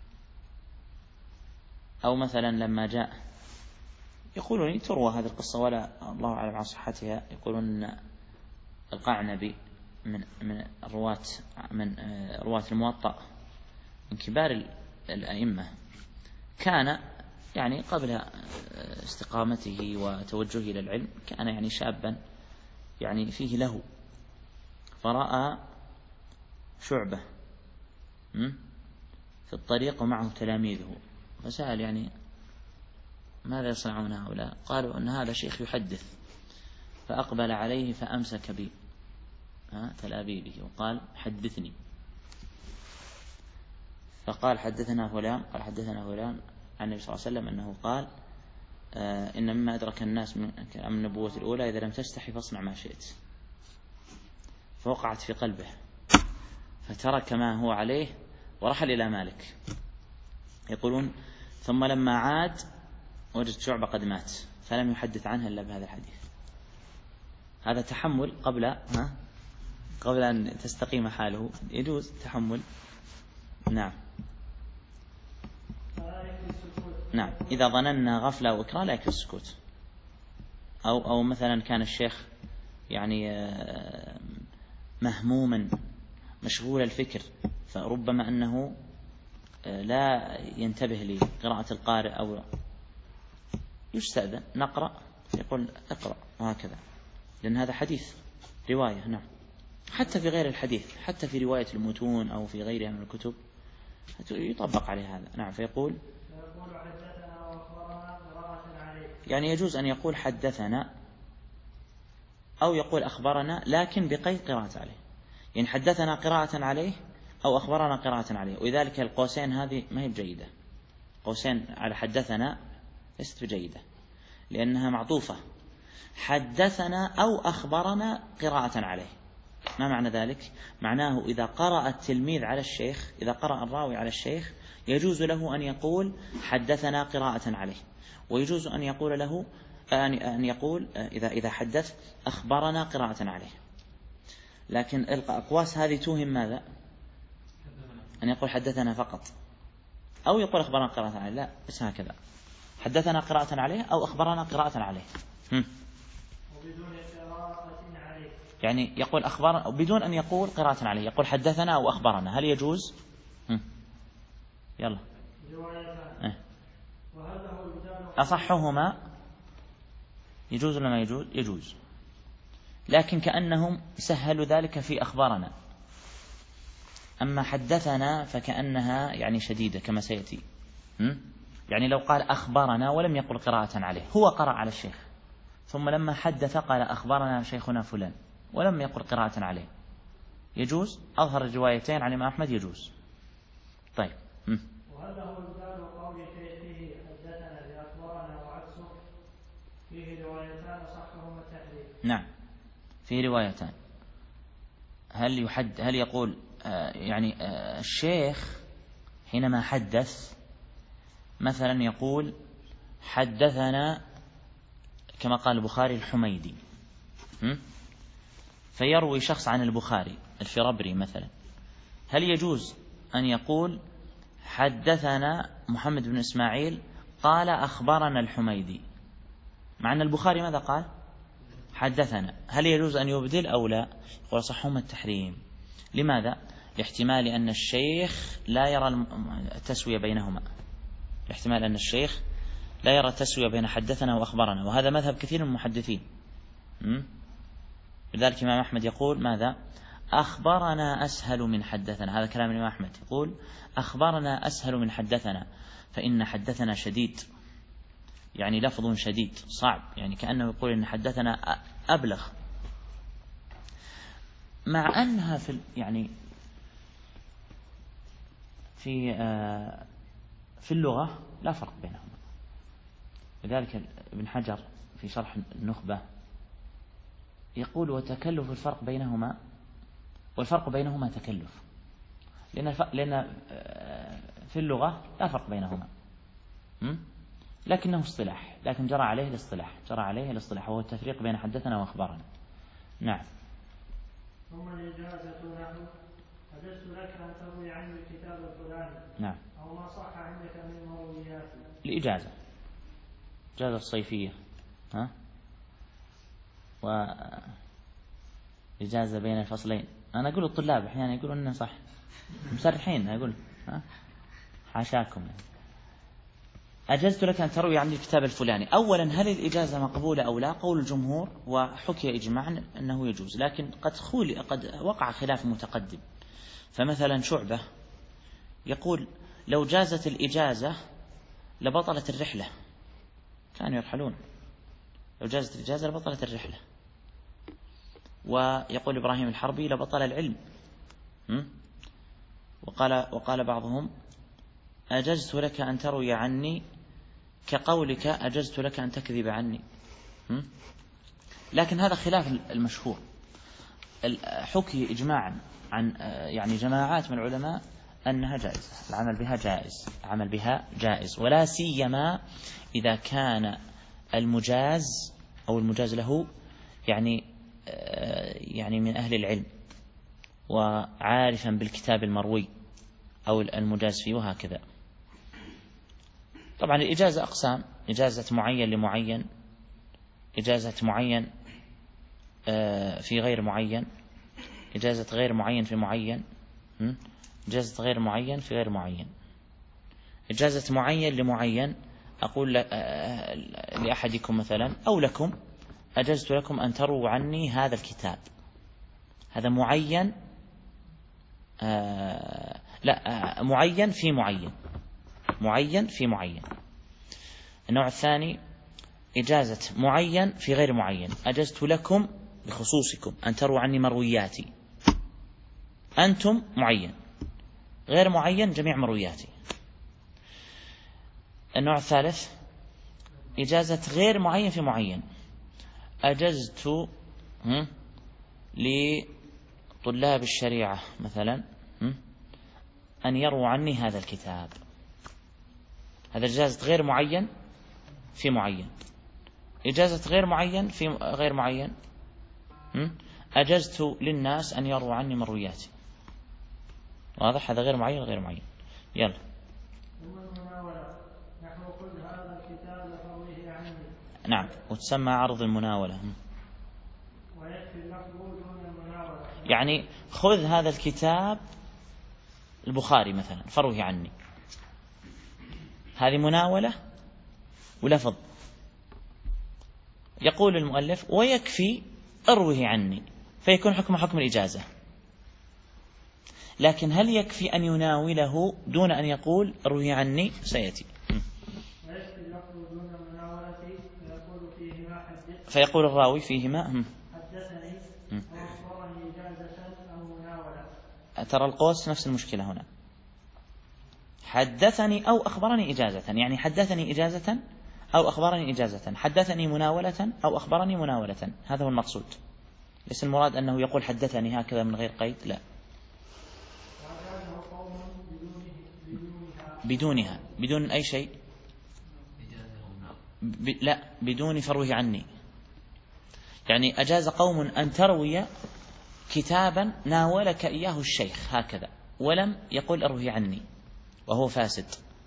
أو مثلا لما جاء يقولون تروى هذه القصة ولا الله أعلم عن صحتها، يقولون أن القعنبي من من رواة من رواة الموطأ من كبار الأئمة، كان يعني قبل استقامته وتوجهه إلى العلم كان يعني شابا يعني فيه له، فرأى شعبة في الطريق ومعه تلاميذه، فسأل يعني ماذا يصنعون هؤلاء؟ قالوا أن هذا شيخ يحدث، فأقبل عليه فأمسك بي تلابيبه وقال حدثني، فقال حدثنا فلان قال حدثنا فلان عن النبي صلى الله عليه وسلم أنه قال آه إن مما أدرك الناس من النبوة الأولى إذا لم تستحي فاصنع ما شئت، فوقعت في قلبه فترك ما هو عليه ورحل إلى مالك. يقولون ثم لما عاد وجد شعبة قد مات فلم يحدث عنها إلا بهذا الحديث. هذا تحمل قبل ها قبل أن تستقيم حاله، يجوز تحمل. نعم نعم إذا ظننا غفلة وإكراه لا يكفي السكوت. أو أو مثلا كان الشيخ يعني مهموما مشغول الفكر، فربما أنه لا ينتبه لقراءة القارئ أو يستأذن نقرأ، يقول اقرأ وهكذا، لأن هذا حديث رواية. نعم حتى في غير الحديث، حتى في رواية المتون أو في غيرها من الكتب يطبق عليه هذا. نعم فيقول يعني يجوز أن يقول حدثنا أو يقول أخبرنا لكن بقيد قراءة عليه، يعني حدثنا قراءة عليه أو أخبرنا قراءة عليه، وذلك القوسين هذه ما هي بجيدة، قوسين على حدثنا ليست بجيدة لأنها معطوفة، حدثنا أو أخبرنا قراءة عليه. ما معنى ذلك؟ معناه إذا قرأ التلميذ على الشيخ، إذا قرأ الراوي على الشيخ يجوز له أن يقول حدثنا قراءة عليه، ويجوز أن يقول له أن يقول إذا إذا حدث أخبرنا قراءة عليه. لكن الأقواس هذه توهم ماذا؟ أن يقول حدثنا فقط أو يقول أخبرنا قراءة عليه، لا بس هكذا حدثنا قراءة عليه أو أخبرنا قراءة عليه. هم. يعني يقول أخبار بدون أن يقول قراءة عليه، يقول حدثنا أو أخبرنا، هل يجوز؟ هم. يلا اه. أصحهما يجوز ولا ما يجوز؟ يجوز، لكن كأنهم سهلوا ذلك في أخبارنا، أما حدثنا فكأنها يعني شديدة كما سيأتي. يعني لو قال أخبرنا ولم يقل قراءة عليه، هو قرأ على الشيخ ثم لما حدث قال أخبرنا شيخنا فلان ولم يقل قراءة عليه، يجوز. أظهر الروايتين عن الإمام أحمد يجوز. طيب وهذا هو مثال قول شيخه حدثنا بأخبارنا وعكسه، فيه روايتان صحهما التحريف. نعم فيه روايتان. هل يحد هل يقول آه يعني آه الشيخ حينما حدث مثلا يقول حدثنا كما قال البخاري الحميدي، فيروي شخص عن البخاري الفربري مثلا، هل يجوز أن يقول حدثنا محمد بن إسماعيل قال أخبرنا الحميدي، مع أن البخاري ماذا قال؟ حدثنا. هل يجوز أن يبدل أو لا؟ يقول صحهما التحريم. لماذا؟ لاحتمال أن الشيخ لا يرى التسوية بينهما، لاحتمال أن الشيخ لا يرى التسوية بين حدثنا وأخبرنا، وهذا مذهب كثير من المحدثين. لذلك الإمام أحمد يقول ماذا؟ أخبرنا أسهل من حدثنا، هذا كلام الإمام أحمد، يقول أخبرنا أسهل من حدثنا، فإن حدثنا شديد، يعني لفظ شديد صعب، يعني كأنه يقول إن حدثنا أبلغ، مع أنها في يعني في في اللغة لا فرق بينهما. لذلك ابن حجر في شرح النخبة يقول وتكلف الفرق بينهما، والفرق بينهما تكلف، لأن لأن في اللغة لا فرق بينهما، لكنه اصطلاح، لكن جرى عليه الاصطلاح، جرى عليه الاصطلاح وهو التفريق بين حدثنا وأخبارنا. نعم. ثم الإجازة نحو حدثت لك أن تروي عني الكتاب الفلاني. نعم. أو ما صح عندك من مروياتي. الإجازة إجازة الصيفية، ها، وإجازة بين الفصلين. أنا أقول الطلاب أحيانا يقولون إنه صح، مسرحين أقول ها حاشاكم يعني. أجزت لك أن تروي عن الكتاب الفلاني. أولا هل الإجازة مقبولة أو لا؟ قول الجمهور وحكي إجماعا أنه يجوز، لكن قد خول قد وقع خلاف متقدم فمثلا شعبة يقول لو جازت الإجازة لبطلت الرحلة، كانوا يرحلون، لو جازت الإجازة لبطلت الرحلة. ويقول إبراهيم الحربي لبطل العلم. وقال, وقال بعضهم أجزت لك أن تروي عني كقولك أجزت لك أن تكذب عني. لكن هذا خلاف المشهور. حكي إجماعا عن يعني جماعات من العلماء أنها جائزة، العمل بها جائز، العمل بها جائز، ولا سيما إذا كان المجاز أو المجاز له يعني يعني من أهل العلم وعارفا بالكتاب المروي أو المجاز فيه وهكذا. طبعا الإجازة أقسام: إجازة معين لمعين، إجازة معين في غير معين، إجازة غير معين في معين، إجازة غير معين في غير معين. إجازة معين لمعين أقول لأحدكم مثلا أو لكم أجزت لكم أن تروا عني هذا الكتاب، هذا معين آه لا آه معين في معين، معين في معين. النوع الثاني إجازة معين في غير معين: أجزت لكم بخصوصكم أن تروا عني مروياتي، أنتم معين، غير معين جميع مروياتي. النوع الثالث إجازة غير معين في معين: أجزت لطلاب الشريعة مثلا أن يروا عني هذا الكتاب، هذا إجازة غير معين في معين. إجازة غير معين في غير معين: أجزت للناس أن يروا عني مروياتي. واضح؟ هذا غير معين غير معين. يلا. نعم، وتسمى عرض المناولة. يعني خذ هذا الكتاب البخاري مثلا فروه عني، هذه مناولة ولفظ. يقول المؤلف ويكفي اروه عني، فيكون حكم حكم الإجازة. لكن هل يكفي أن يناوله دون أن يقول اروه عني؟ سيأتي. فيقول الراوي فيهما حدثني أو أخبرني إجازة أو مناولة. ترى القوس نفس المشكلة هنا، حدثني أو أخبرني إجازة، يعني حدثني إجازة أو أخبرني إجازة، حدثني مناولة أو أخبرني مناولة، هذا هو المقصود. ليس المراد أنه يقول حدثني هكذا من غير قيد، لا، بدونها، بدون أي شيء، ب... لا بدون فروه عني. يعني أجاز قوم أن تروي كتابا ناولك إياه الشيخ هكذا ولم يقل اروه عني، وهو فاسد،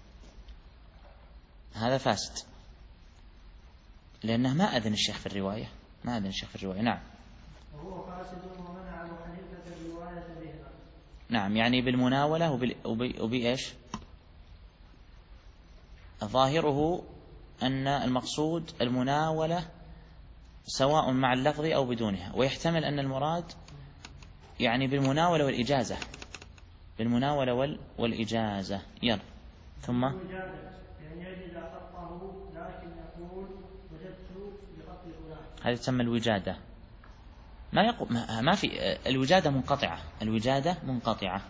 هذا فاسد، لأنه ما أذن الشيخ في الرواية، ما أذن الشيخ في الرواية. نعم، وهو فاسد ومنع أبو حنيفة الرواية بها. نعم، يعني بالمناولة وبال... وب... وبإيش؟ ظاهره أن المقصود المناولة سواء مع اللفظ أو بدونها، ويحتمل أن المراد يعني بالمناولة والإجازة، بالمناولة وال... والإجازة. يلا. ثم هذا تسمى الوجادة. ما يقول ما في الوجادة منقطعة، الوجادة منقطعة،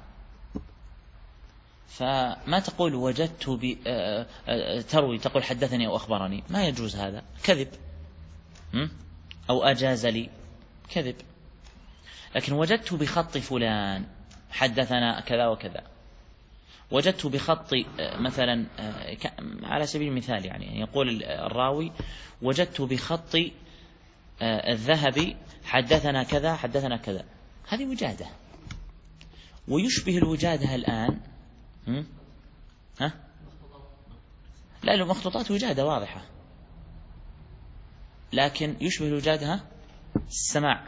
فما تقول وجدت ب... تروي تقول حدثني أو أخبرني، ما يجوز، هذا كذب، أو أجاز لي، كذب. لكن وجدت بخط فلان حدثنا كذا وكذا، وجدت بخط مثلا على سبيل المثال، يعني يقول الراوي وجدت بخط الذهبي حدثنا كذا حدثنا كذا، هذه وجادة. ويشبه الوجادة الآن ها؟ لا، المخطوطات وجادة واضحة، لكن يشبه الوجادة ها؟ السماع،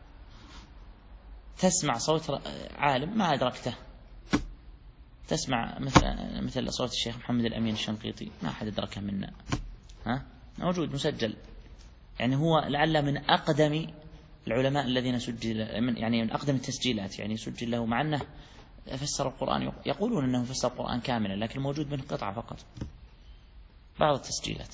تسمع صوت عالم ما أدركته، تسمع مثل مثل صوت الشيخ محمد الأمين الشنقيطي ما أحد أدركه منا، ها؟ موجود مسجل، يعني هو لعل من أقدم العلماء الذين سجل من، يعني من أقدم التسجيلات، يعني سجل له، مع أنه فسر القرآن، يقولون أنه فسر القرآن كاملا لكن موجود منه قطعة فقط، بعض التسجيلات،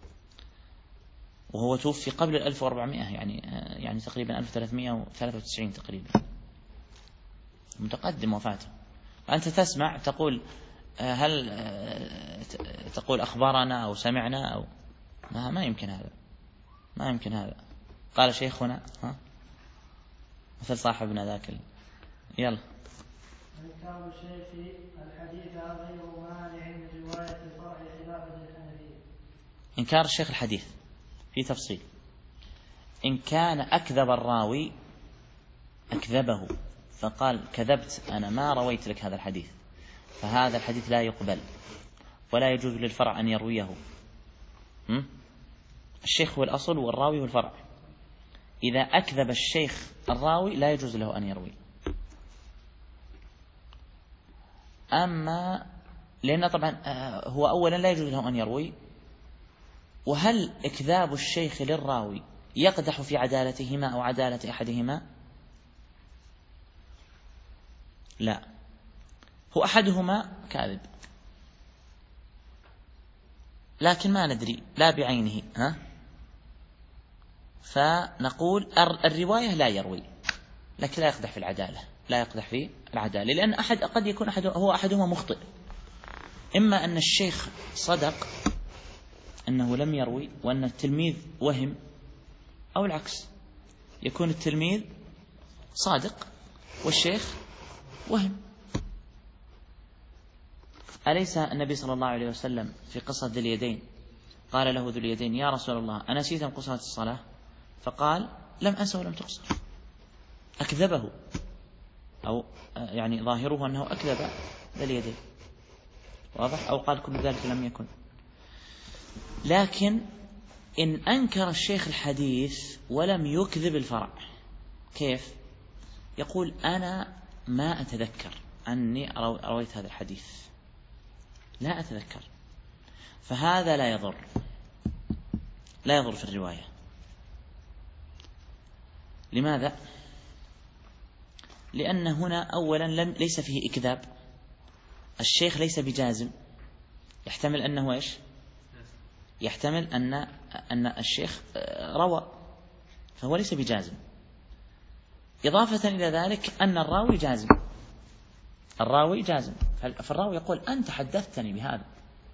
وهو توفي قبل الألف وأربعمائة، يعني يعني تقريبا ألف وثلاثمائة وثلاثة وتسعين تقريبا، متقدم وفاته. أنت تسمع تقول هل تقول أخبارنا أو سمعنا أو ما, ما يمكن هذا، ما يمكن هذا. قال شيخنا ها مثل صاحبنا ذاك ال... يلا. إنكار الشيخ الحديث غير مانع من رواية الفرع خلافا للحنفية. إنكار الشيخ الحديث في تفصيل. إن كان أكذب الراوي، أكذبه فقال كذبت أنا ما رويت لك هذا الحديث، فهذا الحديث لا يقبل ولا يجوز للفرع أن يرويه. الشيخ هو الأصل والراوي هو الفرع. إذا أكذب الشيخ الراوي لا يجوز له أن يروي. أما لأن طبعا هو أولا لا يجوز له أن يروي، وهل إكذاب الشيخ للراوي يقدح في عدالتهما أو عدالة أحدهما؟ لا، هو أحدهما كاذب لكن ما ندري لا بعينه، ها؟ فنقول الرواية لا يروي لكن لا يقدح في العدالة، لا يقدح في العدالة، لأن أحد قد يكون أحد هو أحدهما مخطئ، إما أن الشيخ صدق أنه لم يروي وأن التلميذ وهم، أو العكس يكون التلميذ صادق والشيخ وهم. أليس النبي صلى الله عليه وسلم في قصة ذي اليدين قال له ذو اليدين يا رسول الله أنسيت أم قصرت الصلاة؟ فقال لم أنسى ولم تقصر. أكذبه، أو يعني ظاهره أنه أكذب ذا اليدين، واضح؟ أو قال كل ذلك لم يكن. لكن إن أنكر الشيخ الحديث ولم يكذب الفرع، كيف؟ يقول أنا ما أتذكر أني رويت هذا الحديث، لا أتذكر، فهذا لا يضر، لا يضر في الرواية. لماذا؟ لأن هنا أولا لم ليس فيه إكذاب، الشيخ ليس بجازم، يحتمل أنه إيش؟ يحتمل أن أن الشيخ روى، فهو ليس بجازم. إضافة إلى ذلك أن الراوي جازم، الراوي جازم، فالراوي يقول أنت حدثتني بهذا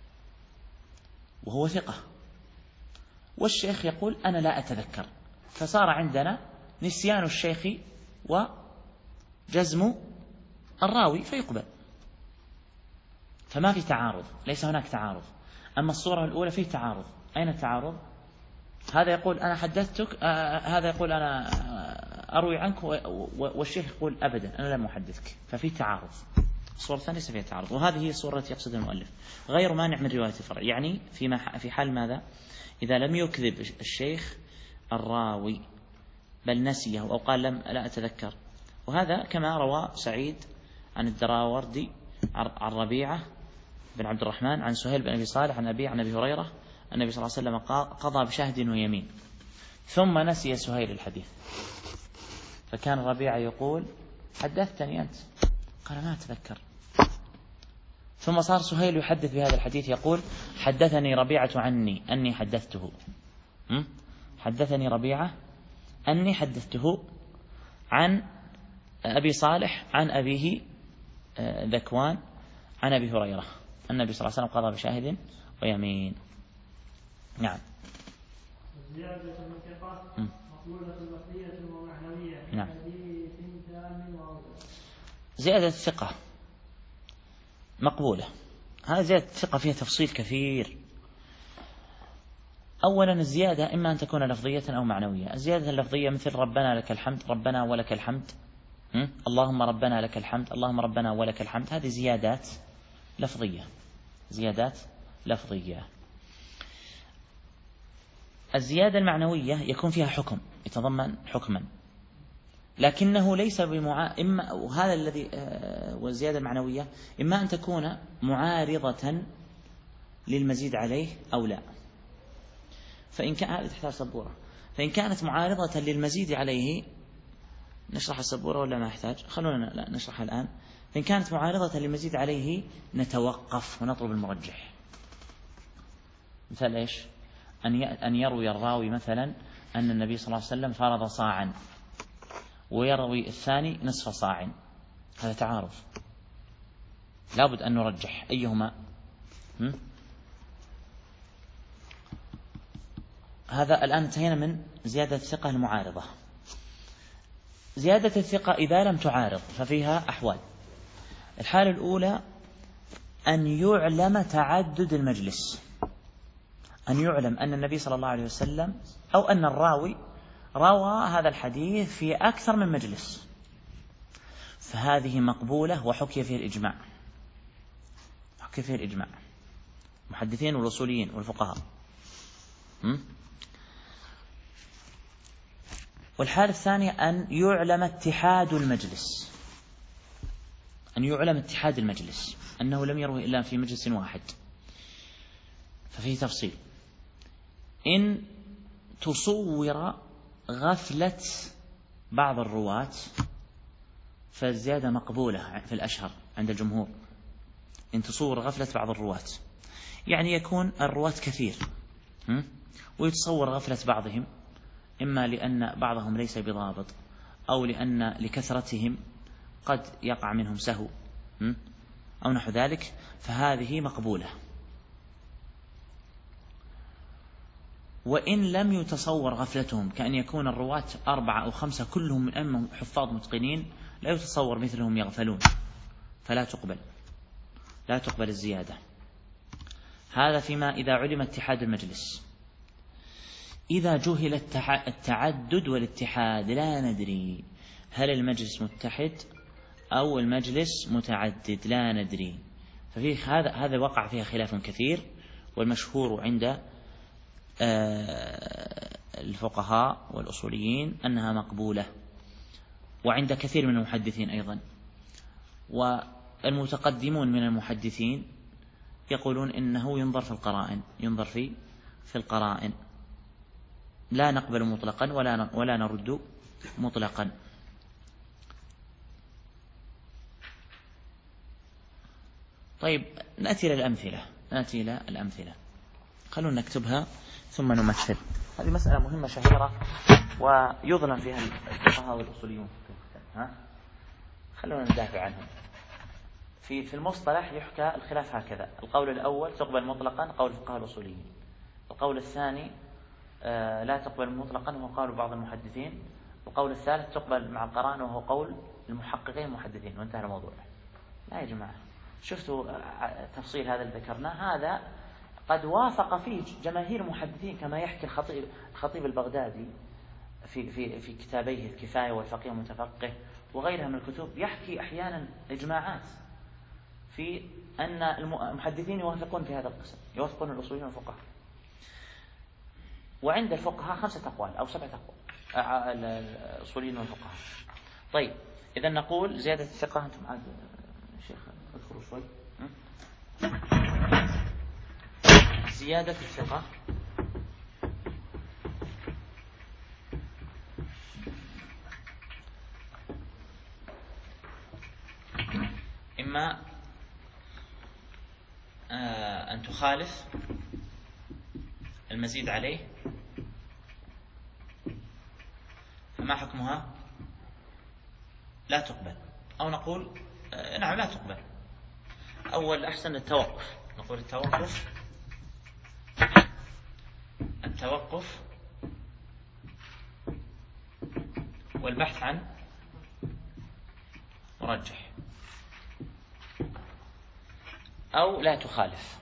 وهو ثقة، والشيخ يقول أنا لا أتذكر، فصار عندنا نسيان الشيخ وجزم الراوي فيقبل، فما في تعارض، ليس هناك تعارض. أما الصورة الأولى فيه تعارض. أين التعارض؟ هذا يقول أنا حدثتك، آه هذا يقول أنا أروي عنك، والشيخ يقول أبدا أنا لم أحدثك، ففي تعارض. الصورة الثانية ليس فيها تعارض، وهذه هي الصورة التي يقصدها المؤلف، غير مانع من رواية الفرع، يعني فيما في حال ماذا؟ إذا لم يكذب الشيخ الراوي بل نسيه أو قال لم لا أتذكر، وهذا كما روى سعيد عن الدراوردي عن ربيعة بن عبد الرحمن عن سهيل بن أبي صالح عن أبي عن أبي هريرة النبي صلى الله عليه وسلم قضى بشهد ويمين ثم نسي سهيل الحديث، فكان ربيعة يقول حدثتني أنت، قال ما أتذكر، ثم صار سهيل يحدث بهذا الحديث يقول حدثني ربيعة عني أني حدثته، حدثني ربيعة أني حدثته عن أبي صالح عن أبيه ذكوان عن أبي هريرة النبي صلى الله عليه وسلم قضى بشاهد ويمين. نعم. زيادة الثقة مقبولة لفظية ومعنوية. نعم. حديث تام وأوضح. زيادة الثقة مقبولة، هذا زيادة الثقة فيها تفصيل كثير. أولا الزيادة إما أن تكون لفظية أو معنوية. الزيادة اللفظية مثل ربنا لك الحمد، ربنا ولك الحمد، اللهم ربنا لك الحمد، اللهم ربنا ولك الحمد، هذه زيادات لفظية، زيادات لفظية. الزيادة المعنوية يكون فيها حكم، يتضمن حكما، لكنه ليس بمعا... إما وهذا الذي آه والزيادة المعنوية إما أن تكون معارضة للمزيد عليه أو لا. فإن كان هذا تحتاج سبورة، فإن كانت معارضة للمزيد عليه نشرح السبورة ولا ما يحتاج؟ خلونا لا نشرحها الآن. إن كانت معارضة لمزيد عليه نتوقف ونطلب المرجح. مثل إيش؟ أن يروي الراوي مثلا أن النبي صلى الله عليه وسلم فرض صاعا، ويروي الثاني نصف صاع، هذا تعارض، لابد أن نرجح أيهما. هم؟ هذا الآن انتهينا من زيادة الثقة المعارضة. زيادة الثقة إذا لم تعارض ففيها أحوال. الحالة الأولى أن يعلم تعدد المجلس، أن يعلم أن النبي صلى الله عليه وسلم أو أن الراوي روى هذا الحديث في أكثر من مجلس، فهذه مقبولة وحكي فيه الإجماع، حكي فيه الإجماع المحدثين والأصوليين والفقهاء. والحالة الثانية أن يعلم اتحاد المجلس، أن يعلم اتحاد المجلس أنه لم يروه إلا في مجلس واحد، ففيه تفصيل. إن تصور غفلة بعض الرواة فالزيادة مقبولة في الأشهر عند الجمهور. إن تصور غفلة بعض الرواة، يعني يكون الرواة كثير ويتصور غفلة بعضهم، إما لأن بعضهم ليس بضابط أو لأن لكثرتهم قد يقع منهم سهو أو نحو ذلك، فهذه مقبولة. وإن لم يتصور غفلتهم، كأن يكون الرواة أربعة أو خمسة كلهم من أمم حفاظ متقنين، لا يتصور مثلهم يغفلون، فلا تقبل لا تقبل الزيادة. هذا فيما إذا علم اتحاد المجلس. إذا جهل التعدد والاتحاد لا ندري هل المجلس متحد أو المجلس متعدد، لا ندري، ففيه هذا هذا وقع فيها خلاف كثير، والمشهور عند الفقهاء والأصوليين أنها مقبولة، وعند كثير من المحدثين أيضا. والمتقدمون من المحدثين يقولون إنه ينظر في القرائن، ينظر في في القرائن، لا نقبل مطلقا ولا ولا نرد مطلقا. طيب نأتي إلى الأمثلة نأتي إلى الأمثلة خلونا نكتبها ثم نمثل. هذه مسألة مهمة شهيرة ويظلم فيها الفقهاء والأصوليون، ها خلونا ندافع عنهم. في في المصطلح يحكى الخلاف هكذا: القول الأول تقبل مطلقا، قول الفقهاء الأصوليين. القول الثاني آه لا تقبل مطلقا، وهو قول بعض المحدثين. القول الثالث تقبل مع القرائن، وهو قول المحققين المحدثين، وانتهى الموضوع. لا يا جماعة، شفتوا تفصيل هذا اللي ذكرناه؟ هذا قد وافق فيه جماهير المحدثين، كما يحكي الخطيب الخطيب البغدادي في في في كتابيه الكفاية والفقيه والمتفقه وغيرها من الكتب، يحكي أحيانا إجماعات في أن المحدثين يوافقون في هذا القسم، يوافقون الأصوليين والفقهاء. وعند الفقهاء خمسة أقوال أو سبعة أقوال، الأصوليين والفقهاء. طيب إذا نقول زيادة الثقة، أنتم عاد شيخ ادخلوا شوي. زيادة الثقة إما أن تخالف المزيد عليه، فما حكمها؟ لا تقبل، أو نقول نعم لا تقبل. أول أحسن التوقف، نقول التوقف التوقف والبحث عن مرجح، أو لا تخالف،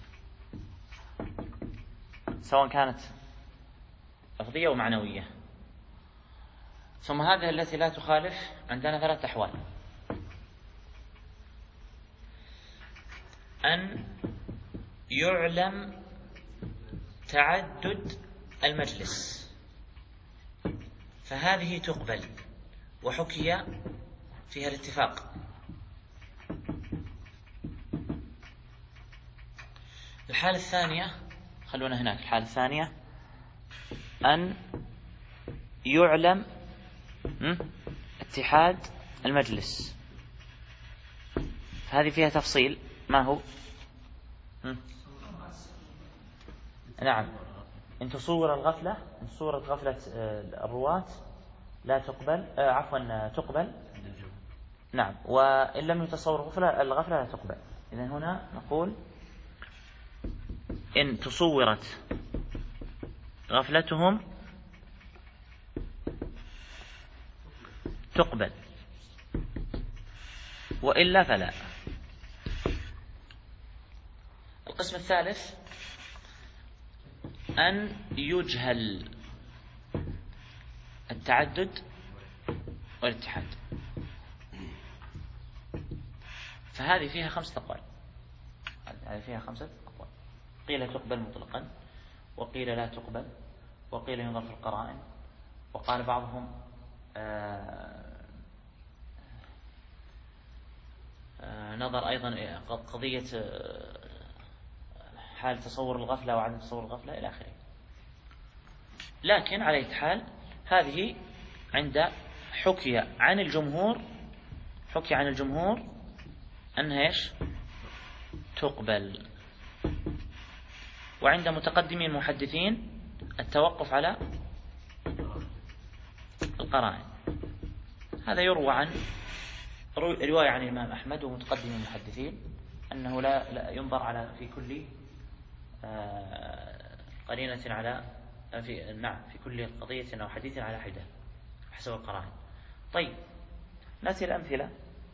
سواء كانت لفظية أو معنوية. ثم هذه التي لا تخالف عندنا ثلاث أحوال: أن يعلم تعدد المجلس، فهذه تقبل وحكي فيها الاتفاق. الحالة الثانية، خلونا هناك، الحالة الثانية أن يعلم اتحاد المجلس، هذه فيها تفصيل. ما هو؟ هم؟ نعم، إن تصور الغفلة، إن صورت غفلة الرواة لا تقبل، آه عفوا تقبل. نعم، وإن لم يتصور غفلة الغفلة لا تقبل. إذن هنا نقول إن تصورت غفلتهم تقبل، وإلا فلا. القسم الثالث أن يجهل التعدد والاتحاد، فهذه فيها خمسة أقوال. هذه فيها خمسة أقوال. قيل تقبل مطلقا، وقيل لا تقبل، وقيل ينظر في القرائن، وقال بعضهم آآ آآ نظر أيضا قضية حال تصور الغفلة وعدم تصور الغفلة إلى آخره. لكن على أي حال هذه عند حكي عن الجمهور، حكي عن الجمهور أنها إيش؟ تقبل. وعند متقدمي المحدثين التوقف على القرائن. هذا يروى عن رواية عن الإمام أحمد ومتقدمي المحدثين أنه لا, لا ينظر على في كل قرينة على في نعم في كل قضية أو حديث على حدة حسب القرائن. طيب نأتي الأمثلة.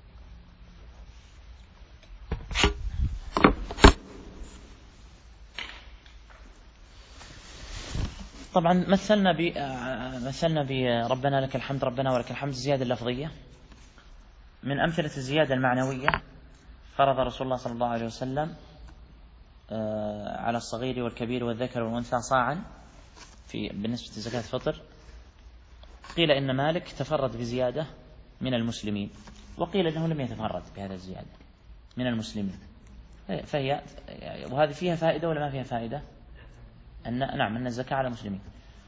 طبعا مثلنا ب مثلنا بربنا لك الحمد ربنا ولك الحمد الزيادة اللفظية. من أمثلة الزيادة المعنوية فرض رسول الله صلى الله عليه وسلم على الصغير والكبير والذكر والأنثى صاعا في بالنسبة لزكاة الفطر. قيل إن مالك تفرد بزيادة من المسلمين، وقيل إنه لم يتفرد بهذا الزيادة من المسلمين. فهي وهذه فيها فائدة ولا ما فيها فائدة؟ أن نعم أن الزكاة على المسلمين.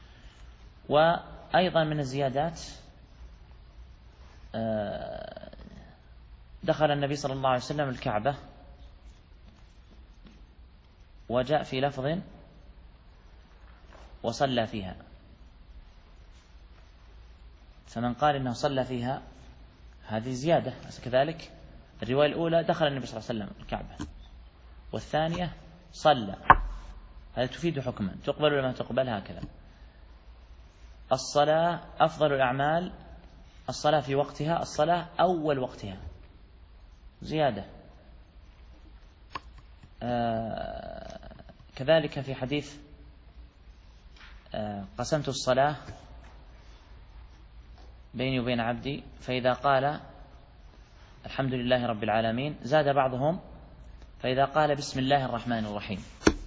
وأيضا من الزيادات دخل النبي صلى الله عليه وسلم الكعبة، وجاء في لفظ وصلى فيها، فمن قال إنه صلى فيها هذه زيادة. كذلك الرواية الأولى دخل النبي صلى الله عليه وسلم الكعبة، والثانية صلى، هذا تفيد حكما تقبل ولا ما تقبل. هكذا الصلاة أفضل الأعمال الصلاة في وقتها، الصلاة أول وقتها زيادة. آه كذلك في حديث آه قسمت الصلاة بيني وبين عبدي فإذا قال الحمد لله رب العالمين زاد بعضهم فإذا قال بسم الله الرحمن الرحيم.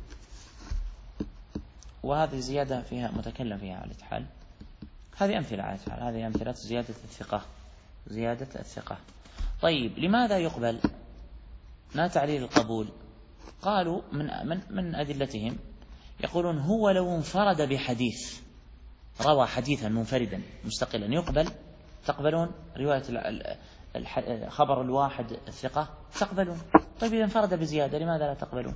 وهذه زيادة فيها متكلم فيها على الحال. هذه أمثلة على الحال، هذه أمثلة زيادة الثقة، زيادة الثقة. طيب لماذا يقبل؟ ما تعليل القبول؟ قالوا من من من أدلتهم يقولون هو لو انفرد بحديث، روى حديثا منفردا مستقلا يقبل. تقبلون رواية خبر الواحد الثقة؟ تقبلون. طيب إذا انفرد بزيادة لماذا لا تقبلون؟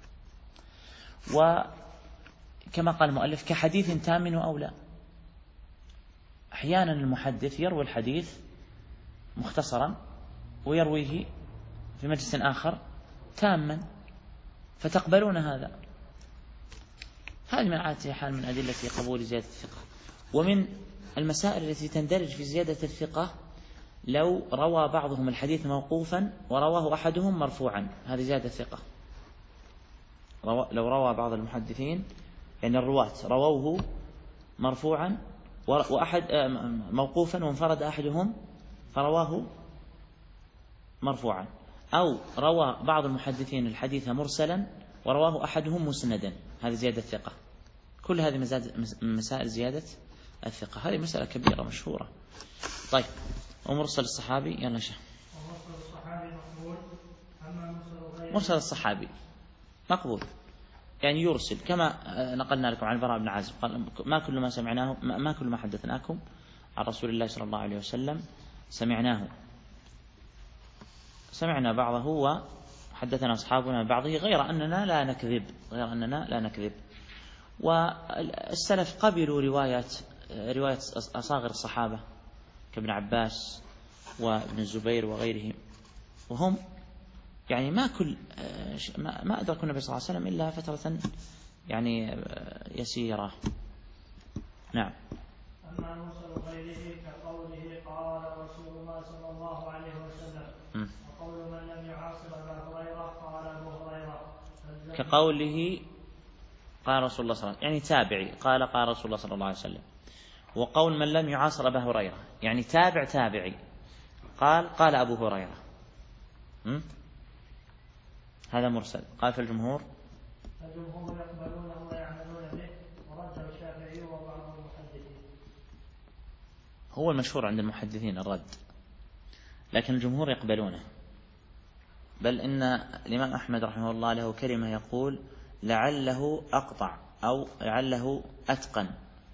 وكما قال المؤلف كحديث تام وأولى. أحيانا المحدث يروي الحديث مختصرا ويرويه في مجلس آخر تاما، فتقبلون هذا. هذه من عادة حال من أدلة قبول زيادة الثقة. ومن المسائل التي تندرج في زيادة الثقة لو روى بعضهم الحديث موقوفا ورواه أحدهم مرفوعا، هذه زيادة الثقة. لو روى بعض المحدثين يعني الرواة رووه مرفوعا وأحد موقوفا وانفرد أحدهم فرواه مرفوعا، أو روى بعض المحدثين الحديث مرسلا ورواه أحدهم مسندا، هذه زيادة الثقة. كل هذه مسائل زيادة الثقة. هذه مسألة كبيرة مشهورة. طيب ومرسل الصحابي يلا شيخ. مرسل الصحابي مقبول، يعني يرسل كما نقلنا لكم عن البراء بن عازب قال ما كل ما سمعناه ما كل ما حدثناكم عن رسول الله صلى الله عليه وسلم سمعناه سمعنا بعضه وحدثنا أصحابنا بعضه، غير أننا لا نكذب غير أننا لا نكذب والسلف قبلوا رواية رواية أصاغر الصحابة كابن عباس وابن الزبير وغيرهم، وهم يعني ما كل ما أدركوا النبي صلى الله عليه وسلم إلا فترة يعني يسيرة. نعم. أما مرسل غيره كقوله قال رسول الله صلى الله عليه وسلم م. وقول من لم يعاصر أبا هريرة قال أبو هريرة كقوله قال رسول الله صلى الله عليه وسلم يعني تابعي قال قال رسول الله صلى الله عليه وسلم، وقول من لم يعاصر أبا هريرة يعني تابع تابعي قال قال أبو هريرة م? هذا مرسل. قال في الجمهور الجمهور يقبلونه ويعملون به، ورده الشافعي وبعض المحدثين. هو المشهور عند المحدثين الرد، لكن الجمهور يقبلونه، بل إن الإمام أحمد رحمه الله له كلمة يقول لعله أقطع أو لعله أتقن،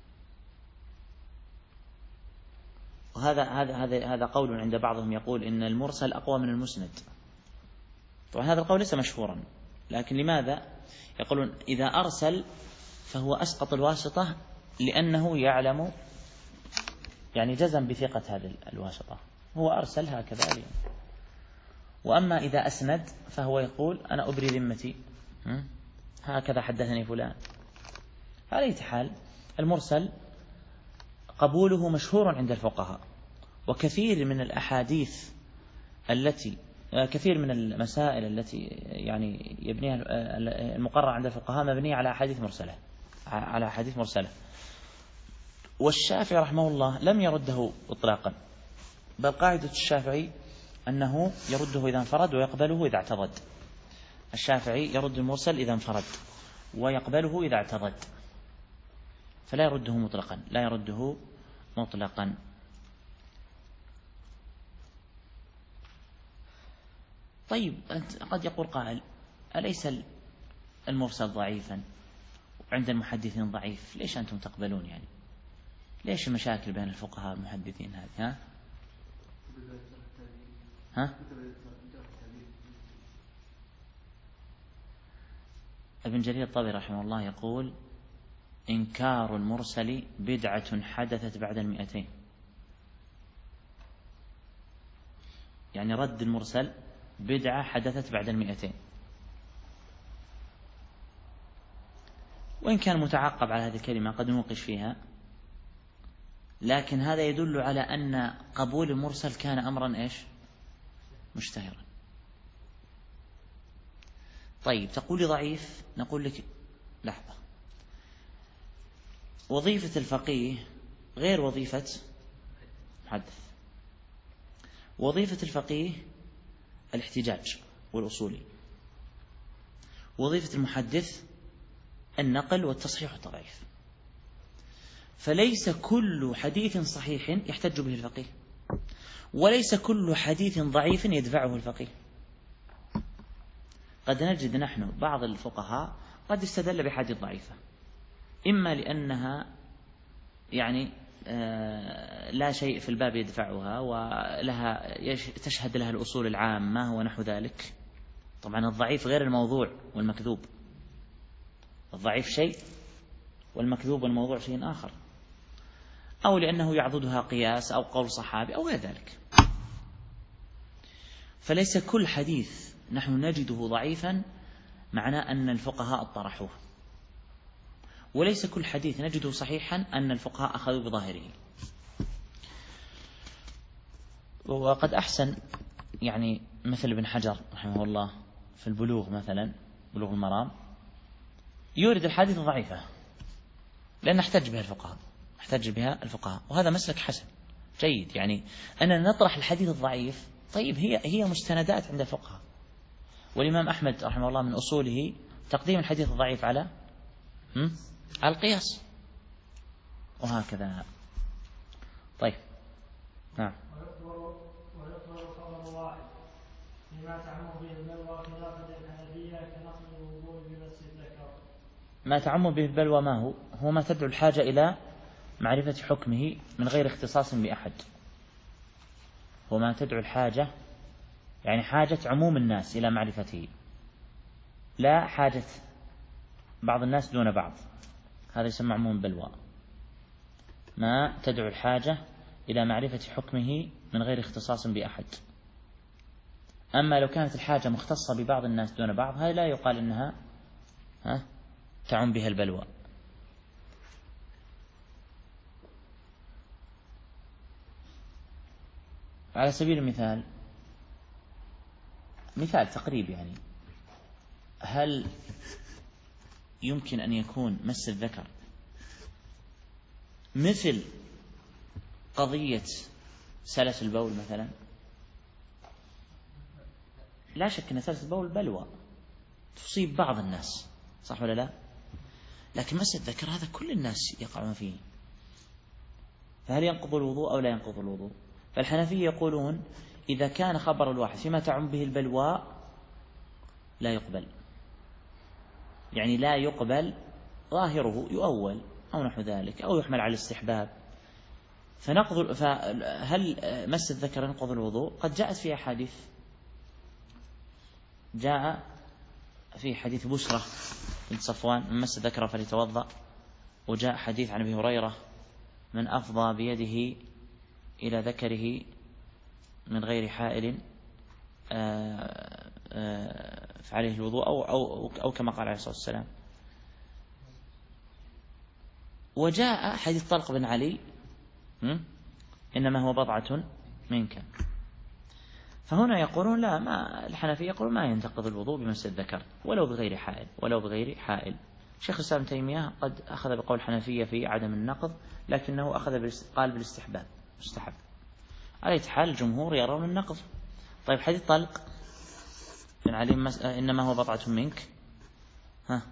وهذا هذا هذا هذا قول عند بعضهم يقول إن المرسل أقوى من المسند. طبعا هذا القول ليس مشهورا، لكن لماذا يقولون إذا أرسل فهو أسقط الواسطة لأنه يعلم يعني جزم بثقة هذه الواسطة، هو أرسل هكذا لي. وأما إذا أسند فهو يقول أنا أبري ذمتي هكذا حدثني فلان. على أي حال المرسل قبوله مشهور عند الفقهاء، وكثير من الأحاديث التي كثير من المسائل التي يعني يبنيها المقرر عند الفقهاء مبنية على أحاديث مرسلة على أحاديث مرسلة. والشافعي رحمه الله لم يرده إطلاقا، بل قاعدة الشافعي أنه يرده إذا انفرد ويقبله إذا اعتضد. الشافعي يرد المرسل إذا انفرد ويقبله إذا اعتضد، فلا يرده مطلقا لا يرده مطلقا. طيب قد يقول قائل أليس المرسل ضعيفا وعند المحدثين ضعيف، ليش أنتم تقبلون؟ يعني ليش المشاكل بين الفقهاء والمحدثين هذه؟ ها ها ابن جرير الطبري رحمه الله يقول إنكار المرسل بدعة حدثت بعد المئتين، يعني رد المرسل بدعة حدثت بعد المئتين. وإن كان متعقب على هذه الكلمة قد نوقش فيها، لكن هذا يدل على أن قبول المرسل كان أمرا إيش مشتهرا. طيب تقول ضعيف، نقول لك لحظة، وظيفة الفقيه غير وظيفة محدث. وظيفة الفقيه الاحتجاج والأصولي، وظيفة المحدث النقل والتصحيح والتضعيف. فليس كل حديث صحيح يحتج به الفقيه، وليس كل حديث ضعيف يدفعه الفقيه. قد نجد نحن بعض الفقهاء قد استدل بحديث ضعيفة، إما لأنها يعني لا شيء في الباب يدفعها ولها تشهد لها الأصول العامة ونحو ذلك. طبعا الضعيف غير الموضوع والمكذوب، الضعيف شيء والمكذوب والموضوع شيء آخر، أو لأنه يعضدها قياس أو قول صحابي أو غير ذلك. فليس كل حديث نحن نجده ضعيفا معناه أن الفقهاء طرحوه، وليس كل حديث نجده صحيحا أن الفقهاء أخذوا بظاهره. وقد أحسن يعني مثل ابن حجر رحمه الله في البلوغ مثلا، بلوغ المرام، يورد الحديث ضعيفة لأن احتج بها الفقهاء احتج بها الفقهاء وهذا مسلك حسن جيد. يعني أننا نطرح الحديث الضعيف، طيب هي هي مستندات عند الفقهاء. والإمام أحمد رحمه الله من أصوله تقديم الحديث الضعيف على على القياس وهكذا. طيب نعم. ويطلب خبر واحد فيما تعم به البلوى خلافا للحنفية كنقل الوضوء بمس الذكر. ما تعم به البلوى ما هو؟ هو ما تدعو الحاجة إلى معرفة حكمه من غير اختصاص بأحد. هو ما تدعو الحاجة يعني حاجة عموم الناس إلى معرفته، لا حاجة بعض الناس دون بعض، هذا يسمى عموم بلوى، ما تدعو الحاجة إلى معرفة حكمه من غير اختصاص بأحد. أما لو كانت الحاجة مختصة ببعض الناس دون بعض، هذا لا يقال إنها ها تعم بها البلوى. على سبيل المثال، مثال تقريب يعني، هل يمكن أن يكون مس الذكر مثل قضية سلس البول مثلا؟ لا شك أن سلس البول بلوى تصيب بعض الناس، صح ولا لا؟ لكن مس الذكر هذا كل الناس يقعون فيه، فهل ينقض الوضوء أو لا ينقض الوضوء؟ فالحنفية يقولون إذا كان خبر الواحد فيما تعم به البلوى لا يقبل، يعني لا يقبل ظاهره، يؤول أو نحو ذلك، أو يحمل على الاستحباب. فنقض فهل مس الذكر ينقض الوضوء؟ قد جاءت في أحاديث، جاء في حديث بشرة بنت صفوان من مس الذكر فليتوضأ، وجاء حديث عن أبي هريرة من أفضى بيده إلى ذكره من غير حائل فعليه الوضوء، أو, أو, أو كما قال عليه الصلاة والسلام. وجاء حديث طلق بن علي إنما هو بضعة منك. فهنا يقولون لا، ما الحنفية يقولون ما ينتقض الوضوء بمس الذكر ولو بغير حائل، ولو بغير حائل. شيخ الإسلام تيمية قد أخذ بقول الحنفية في عدم النقض، لكنه أخذ قال بالاستحباب، مستحب. على أي حال الجمهور يرون النقض. طيب حديث طلق بن علي مس... إنما هو بضعة منك، ها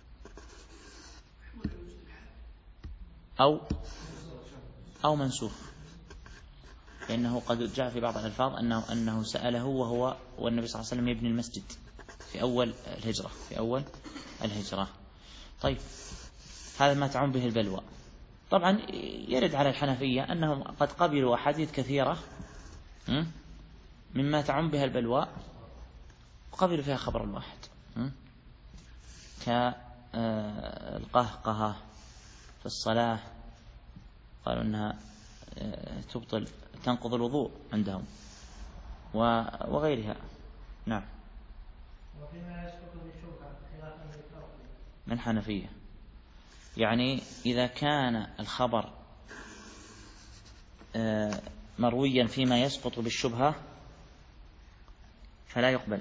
أو أو منسوخ، لأنه قد جاء في بعض الألفاظ أنه أنه سأله وهو والنبي صلى الله عليه وسلم يبني المسجد في أول الهجرة في أول الهجرة. طيب هذا ما تعم به البلوى. طبعا يرد على الحنفية أنهم قد قبلوا أحاديث كثيرة مما تعم بها البلوى وقبلوا فيها خبر الواحد، كالقهقهة في الصلاة، قالوا أنها تبطل تنقض الوضوء عندهم وغيرها. نعم. وفيما يسقط بالشبهة خلافا للفرق من حنفية، يعني إذا كان الخبر مرويا فيما يسقط بالشبهة فلا يقبل.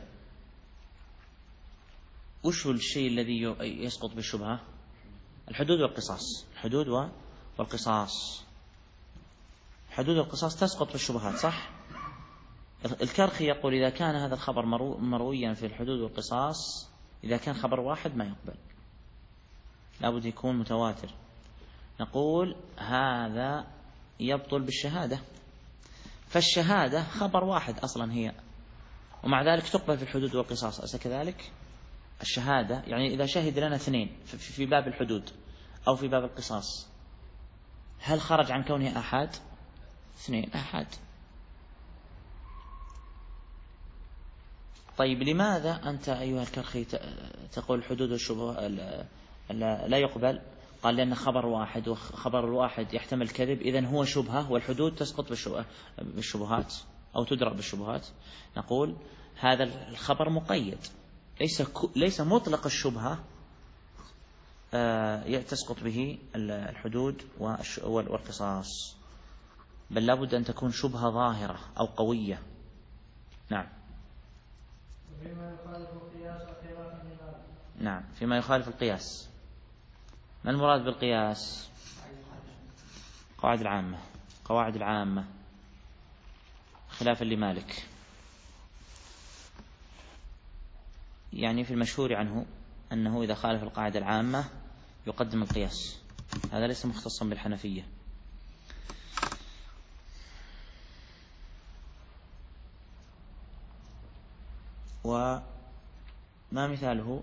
وش هو الشيء الذي يسقط بالشبهة؟ الحدود والقصاص. الحدود والقصاص حدود القصاص تسقط بالشبهات، صح؟ الكرخي يقول إذا كان هذا الخبر مرويا في الحدود والقصاص، إذا كان خبر واحد ما يقبل، لابد يكون متواتر. نقول هذا يبطل بالشهادة، فالشهادة خبر واحد أصلا هي، ومع ذلك تقبل في الحدود والقصاص، أليس كذلك؟ الشهادة يعني إذا شهد لنا اثنين في باب الحدود أو في باب القصاص، هل خرج عن كونه أحد؟ اثنين أحد. طيب لماذا أنت أيها الكرخي تقول الحدود والشبهة لا يقبل؟ قال لأن خبر واحد، وخبر الواحد يحتمل كذب، إذن هو شبهة، والحدود تسقط بالشبهات أو تدرأ بالشبهات. نقول هذا الخبر مقيد، ليس ليس مطلق الشبهة تسقط به الحدود والقصاص، بل لابد أن تكون شبهة ظاهرة أو قوية. نعم. نعم فيما يخالف القياس. ما المراد بالقياس؟ قواعد العامة قواعد العامة خلافا لمالك، يعني في المشهور عنه أنه إذا خالف القاعدة العامة يقدم القياس، هذا ليس مختصا بالحنفية. وما مثاله؟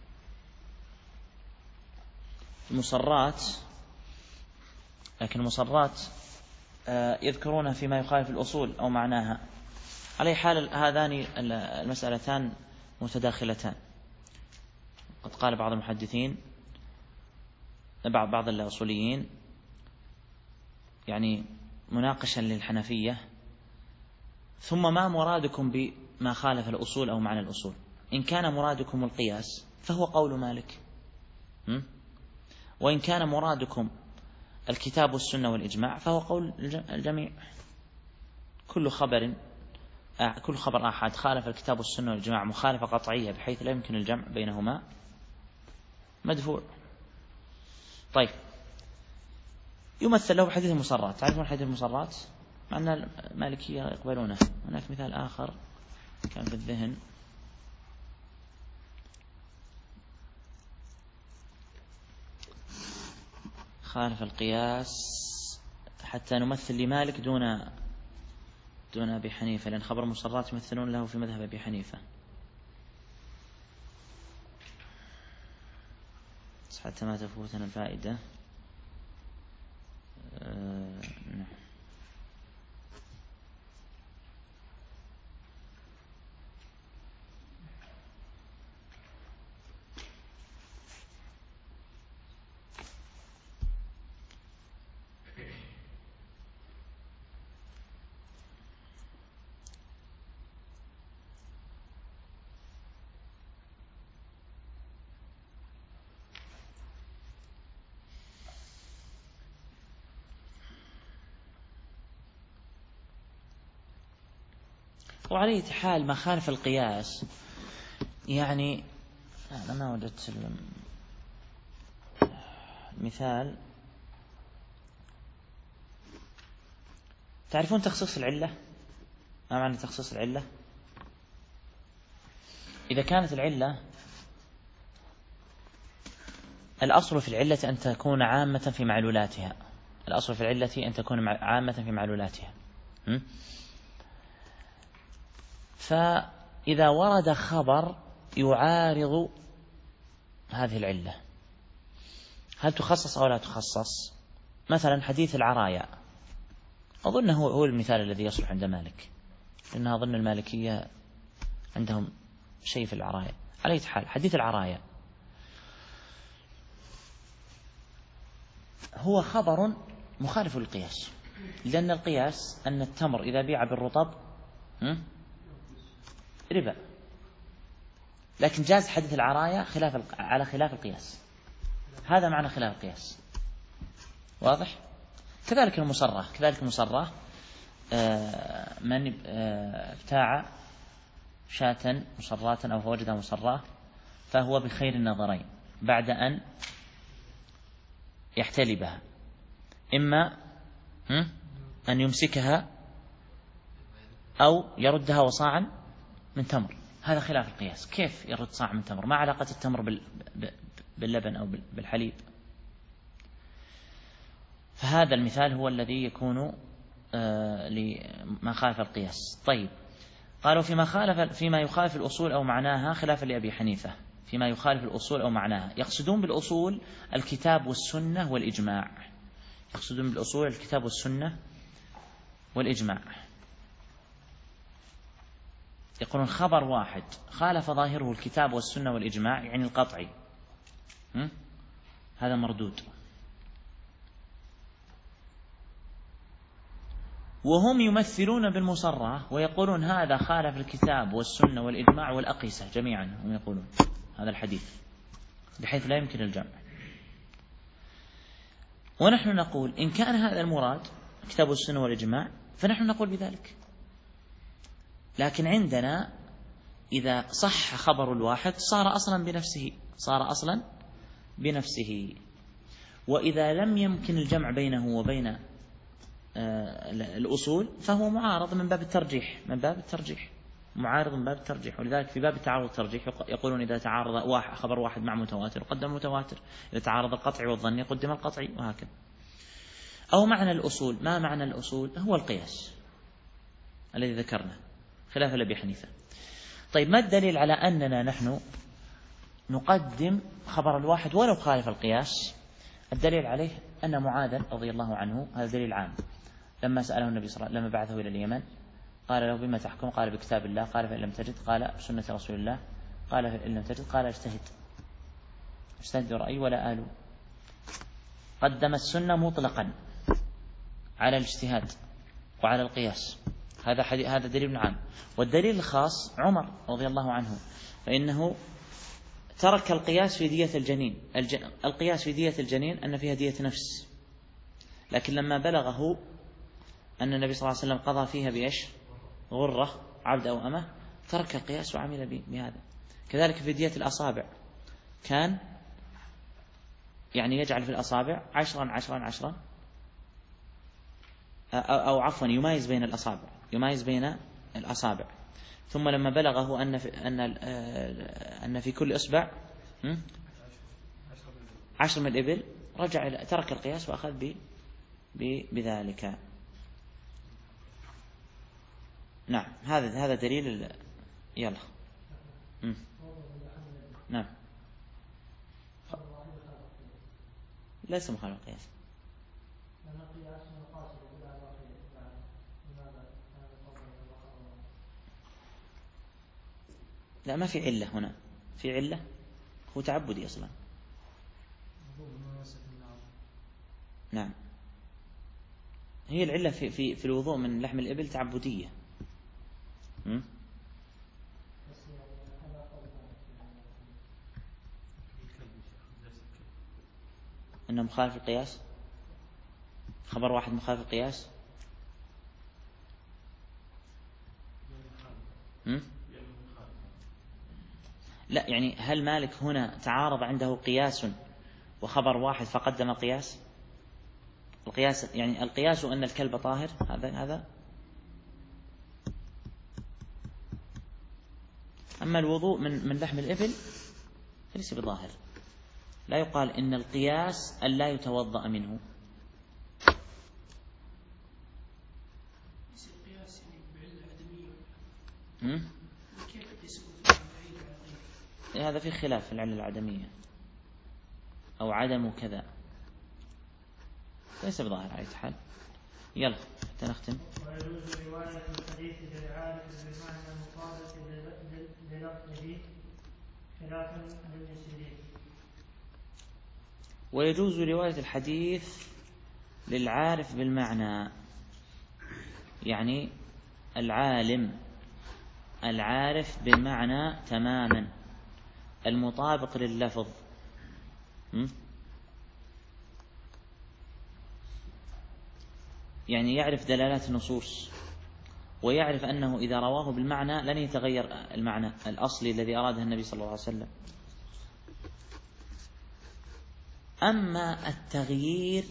المصرات، لكن المصرات يذكرونها فيما يخالف الأصول أو معناها، على حال هذان المسألتان متداخلتان. قد قال بعض المحدثين بعض بعض الأصوليين يعني مناقشا للحنفية: ثم ما مرادكم بما خالف الأصول أو معنى الأصول؟ إن كان مرادكم القياس فهو قول مالك، وإن كان مرادكم الكتاب والسنة والإجماع فهو قول الجميع. كل خبر كل خبر أحد خالف الكتاب والسنة والإجماع مخالفة قطعية بحيث لا يمكن الجمع بينهما مدفوع. طيب، يمثل له حديث المصرات. تعرفون حديث المصرات؟ مع أن المالكية يقبلونه. هناك مثال آخر كان في الذهن: خالف القياس حتى نمثل لمالك دون دون أبي حنيفة، لأن خبر المصرات يمثلون له في مذهب أبي حنيفة. حتى ما تفوتنا الفائدة. أه نعم. وعلى أي حال ما خالف القياس يعني أنا ما وجدت المثال. تعرفون تخصيص العلة؟ ما معنى تخصيص العلة؟ إذا كانت العلة الأصل في العلة أن تكون عامة في معلولاتها، الأصل في العلة أن تكون عامة في معلولاتها. م? فإذا ورد خبر يعارض هذه العلة هل تخصص أو لا تخصص؟ مثلا حديث العرايا، أظنه هو المثال الذي يصلح عند مالك، لأن أظن المالكية عندهم شيء في العرايا. على أي حال حديث العرايا هو خبر مخالف للقياس، لأن القياس أن التمر إذا بيع بالرطب ربا، لكن جاز حديث العرايا خلاف على خلاف القياس. هذا معنى خلاف القياس، واضح؟ كذلك المصرة، كذلك المصرة من ابتاع شاة مصراة أو فوجدها مصراة فهو بخير النظرين بعد أن يحتلبها، إما أن يمسكها أو يردها وصاعا من تمر. هذا خلاف القياس. كيف يرد صاع من تمر؟ ما علاقة التمر باللبن أو بالحليب؟ فهذا المثال هو الذي يكون لما خالف القياس. طيب، قالوا فيما خالف فيما يخالف الأصول أو معناها خلافا لأبي حنيفة. فيما يخالف الأصول أو معناها يقصدون بالأصول الكتاب والسنة والإجماع، يقصدون بالأصول الكتاب والسنة والإجماع. يقولون خبر واحد خالف ظاهره الكتاب والسنة والإجماع يعني القطعي، هذا مردود. وهم يمثلون بالمصرة ويقولون هذا خالف الكتاب والسنة والإجماع والأقيسة جميعا، هم يقولون هذا الحديث بحيث لا يمكن الجمع. ونحن نقول إن كان هذا المراد الكتاب والسنة والإجماع فنحن نقول بذلك، لكن عندنا إذا صح خبر الواحد صار أصلا بنفسه، صار أصلا بنفسه. وإذا لم يمكن الجمع بينه وبين الأصول فهو معارض من باب الترجيح، من باب الترجيح معارض من باب الترجيح. ولذلك في باب التعارض الترجيح يقولون إذا تعارض واحد خبر واحد مع متواتر قدم المتواتر، إذا تعارض القطعي والظني قدم القطعي، وهكذا. أو معنى الأصول، ما معنى الأصول؟ هو القياس الذي ذكرنا خلاف لأبي حنيفة. طيب، ما الدليل على أننا نحن نقدم خبر الواحد ولو خالف القياس؟ الدليل عليه أن معاذ رضي الله عنه، هذا دليل عام، لما سأله النبي صلى الله عليه وسلم لما بعثه إلى اليمن قال له بما تحكم؟ قال بكتاب الله. قال فإن لم تجد؟ قال بسنة رسول الله. قال فإن لم تجد؟ قال اجتهد اجتهد رأي ولا آلو. قدم السنة مطلقا على الاجتهاد وعلى القياس. هذا حديث هذا دليل عام. والدليل الخاص عمر رضي الله عنه، فإنه ترك القياس في دية الجنين. الج... القياس في دية الجنين أن فيها دية نفس، لكن لما بلغه أن النبي صلى الله عليه وسلم قضى فيها بإيش؟ غرة عبد أو أمه، ترك القياس وعمل بهذا. كذلك في دية الأصابع، كان يعني يجعل في الأصابع عشرا عشرا عشرا، أو عفوا يمايز بين الأصابع يمايز بين الأصابع. ثم لما بلغه أن في, أن أن في كل إصبع عشر من الإبل، رجع ترك القياس وأخذ ب بذلك. نعم، هذا هذا دليل. يلا. مم. نعم، ليس مخالف القياس. لا، ما في علة هنا، في علة هو تعبدي أصلا. نعم، هي العلة في في في الوضوء من لحم الإبل تعبدية. م? أنه مخالف القياس، خبر واحد مخالف القياس. م? لا، يعني هل مالك هنا تعارض عنده قياس وخبر واحد فقدم القياس؟ القياس يعني القياس أن الكلب طاهر، هذا هذا. أما الوضوء من من لحم الإبل فليس بظاهر. لا يقال إن القياس أن لا يتوضأ منه. هذا في خلاف في العلة العدمية أو عدم كذا، ليس بظاهر على أي حال. يلا حتى نختم. ويجوز رواية الحديث بالعارف بمعنى المطابق للفظه خلافا للمسلمين. ويجوز رواية الحديث للعارف بالمعنى، يعني العالم العارف بالمعنى تماما المطابق لللفظ. م? يعني يعرف دلالات النصوص، ويعرف أنه إذا رواه بالمعنى لن يتغير المعنى الأصلي الذي أراده النبي صلى الله عليه وسلم. أما التغيير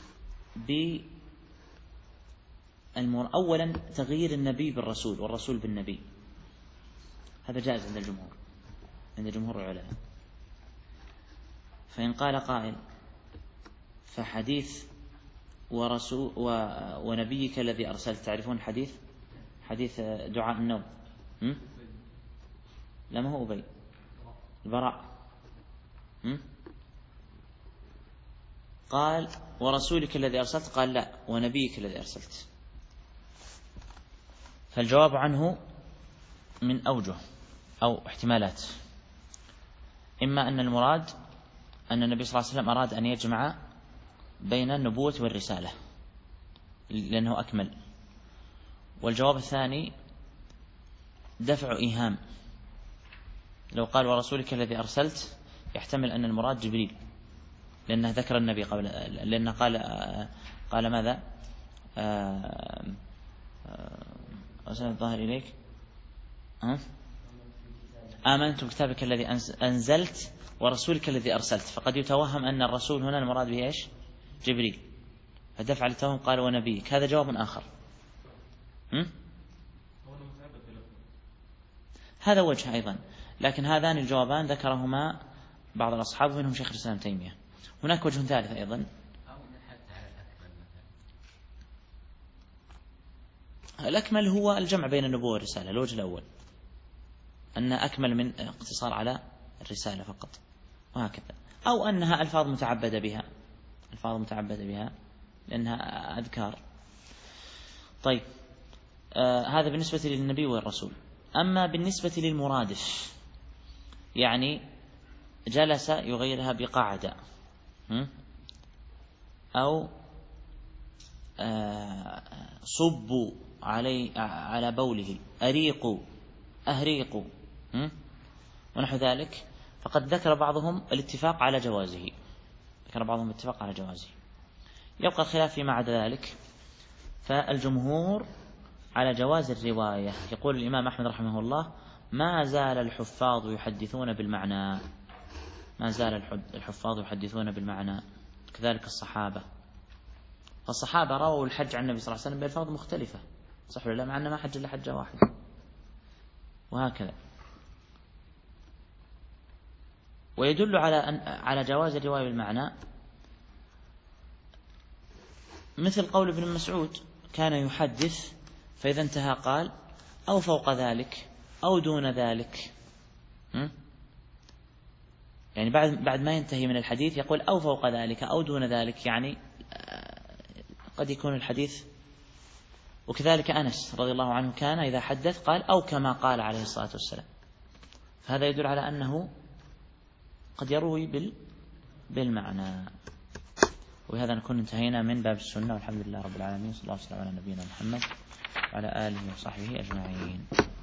بالمر أولا تغيير النبي بالرسول والرسول بالنبي، هذا جائز عند الجمهور عند جمهور العلماء. فإن قال قائل فحديث ورسول ونبيك الذي أرسلت، تعرفون الحديث حديث دعاء النوم؟ م? لا، ما هو أبي، البراء. م? قال ورسولك الذي أرسلت، قال لا ونبيك الذي أرسلت. فالجواب عنه من أوجه أو احتمالات. إما أن المراد أن النبي صلى الله عليه وسلم أراد أن يجمع بين النبوة والرسالة لأنه أكمل. والجواب الثاني دفع إيهام، لو قال ورسولك الذي أرسلت يحتمل أن المراد جبريل، لأنه ذكر النبي قبل، لأنه قال قال ماذا؟ أرسل الظاهر إليك أه؟ آمنت بكتابك الذي أنزلت ورسولك الذي أرسلت. فقد يتوهم أن الرسول هنا المراد به إيش؟ جبريل، فدفع للتوهم قال ونبيك. هذا جواب آخر. م? هذا وجه أيضا، لكن هذان الجوابان ذكرهما بعض الأصحاب منهم شيخ الإسلام تيمية. هناك وجه ثالث أيضا، الأكمل هو الجمع بين النبوة والرسالة. الوجه الأول أن أكمل من اقتصار على الرسالة فقط، وهكذا. أو أنها ألفاظ متعبدة بها ألفاظ متعبدة بها لأنها أذكار. طيب، آه هذا بالنسبة للنبي والرسول. أما بالنسبة للمرادف يعني جلس يغيرها بقعدة أو آه صبوا علي على بوله، أريقوا، أهريقوا ونحو ذلك، فقد ذكر بعضهم الاتفاق على جوازه، ذكر بعضهم الاتفاق على جوازه. يبقى الخلاف فيما عدا ذلك، فالجمهور على جواز الرواية. يقول الإمام أحمد رحمه الله: ما زال الحفاظ يحدثون بالمعنى، ما زال الحفاظ يحدثون بالمعنى، كذلك الصحابة. فالصحابة رووا الحج عن النبي صلى الله عليه وسلم بألفاظ مختلفة، صح ولا لا؟ مع أنه ما حج إلا حجة واحدة، وهكذا. ويدل على أن على جواز الرواية بالمعنى مثل قول ابن مسعود: كان يحدث فإذا انتهى قال: أو فوق ذلك أو دون ذلك. يعني بعد بعد ما ينتهي من الحديث يقول: أو فوق ذلك أو دون ذلك، يعني قد يكون الحديث. وكذلك أنس رضي الله عنه كان إذا حدث قال: أو كما قال عليه الصلاة والسلام. فهذا يدل على أنه قد يروي بالمعنى. وهذا نكون انتهينا من باب السنة، والحمد لله رب العالمين، صلى الله عليه وسلم على نبينا محمد وعلى آله وصحبه أجمعين.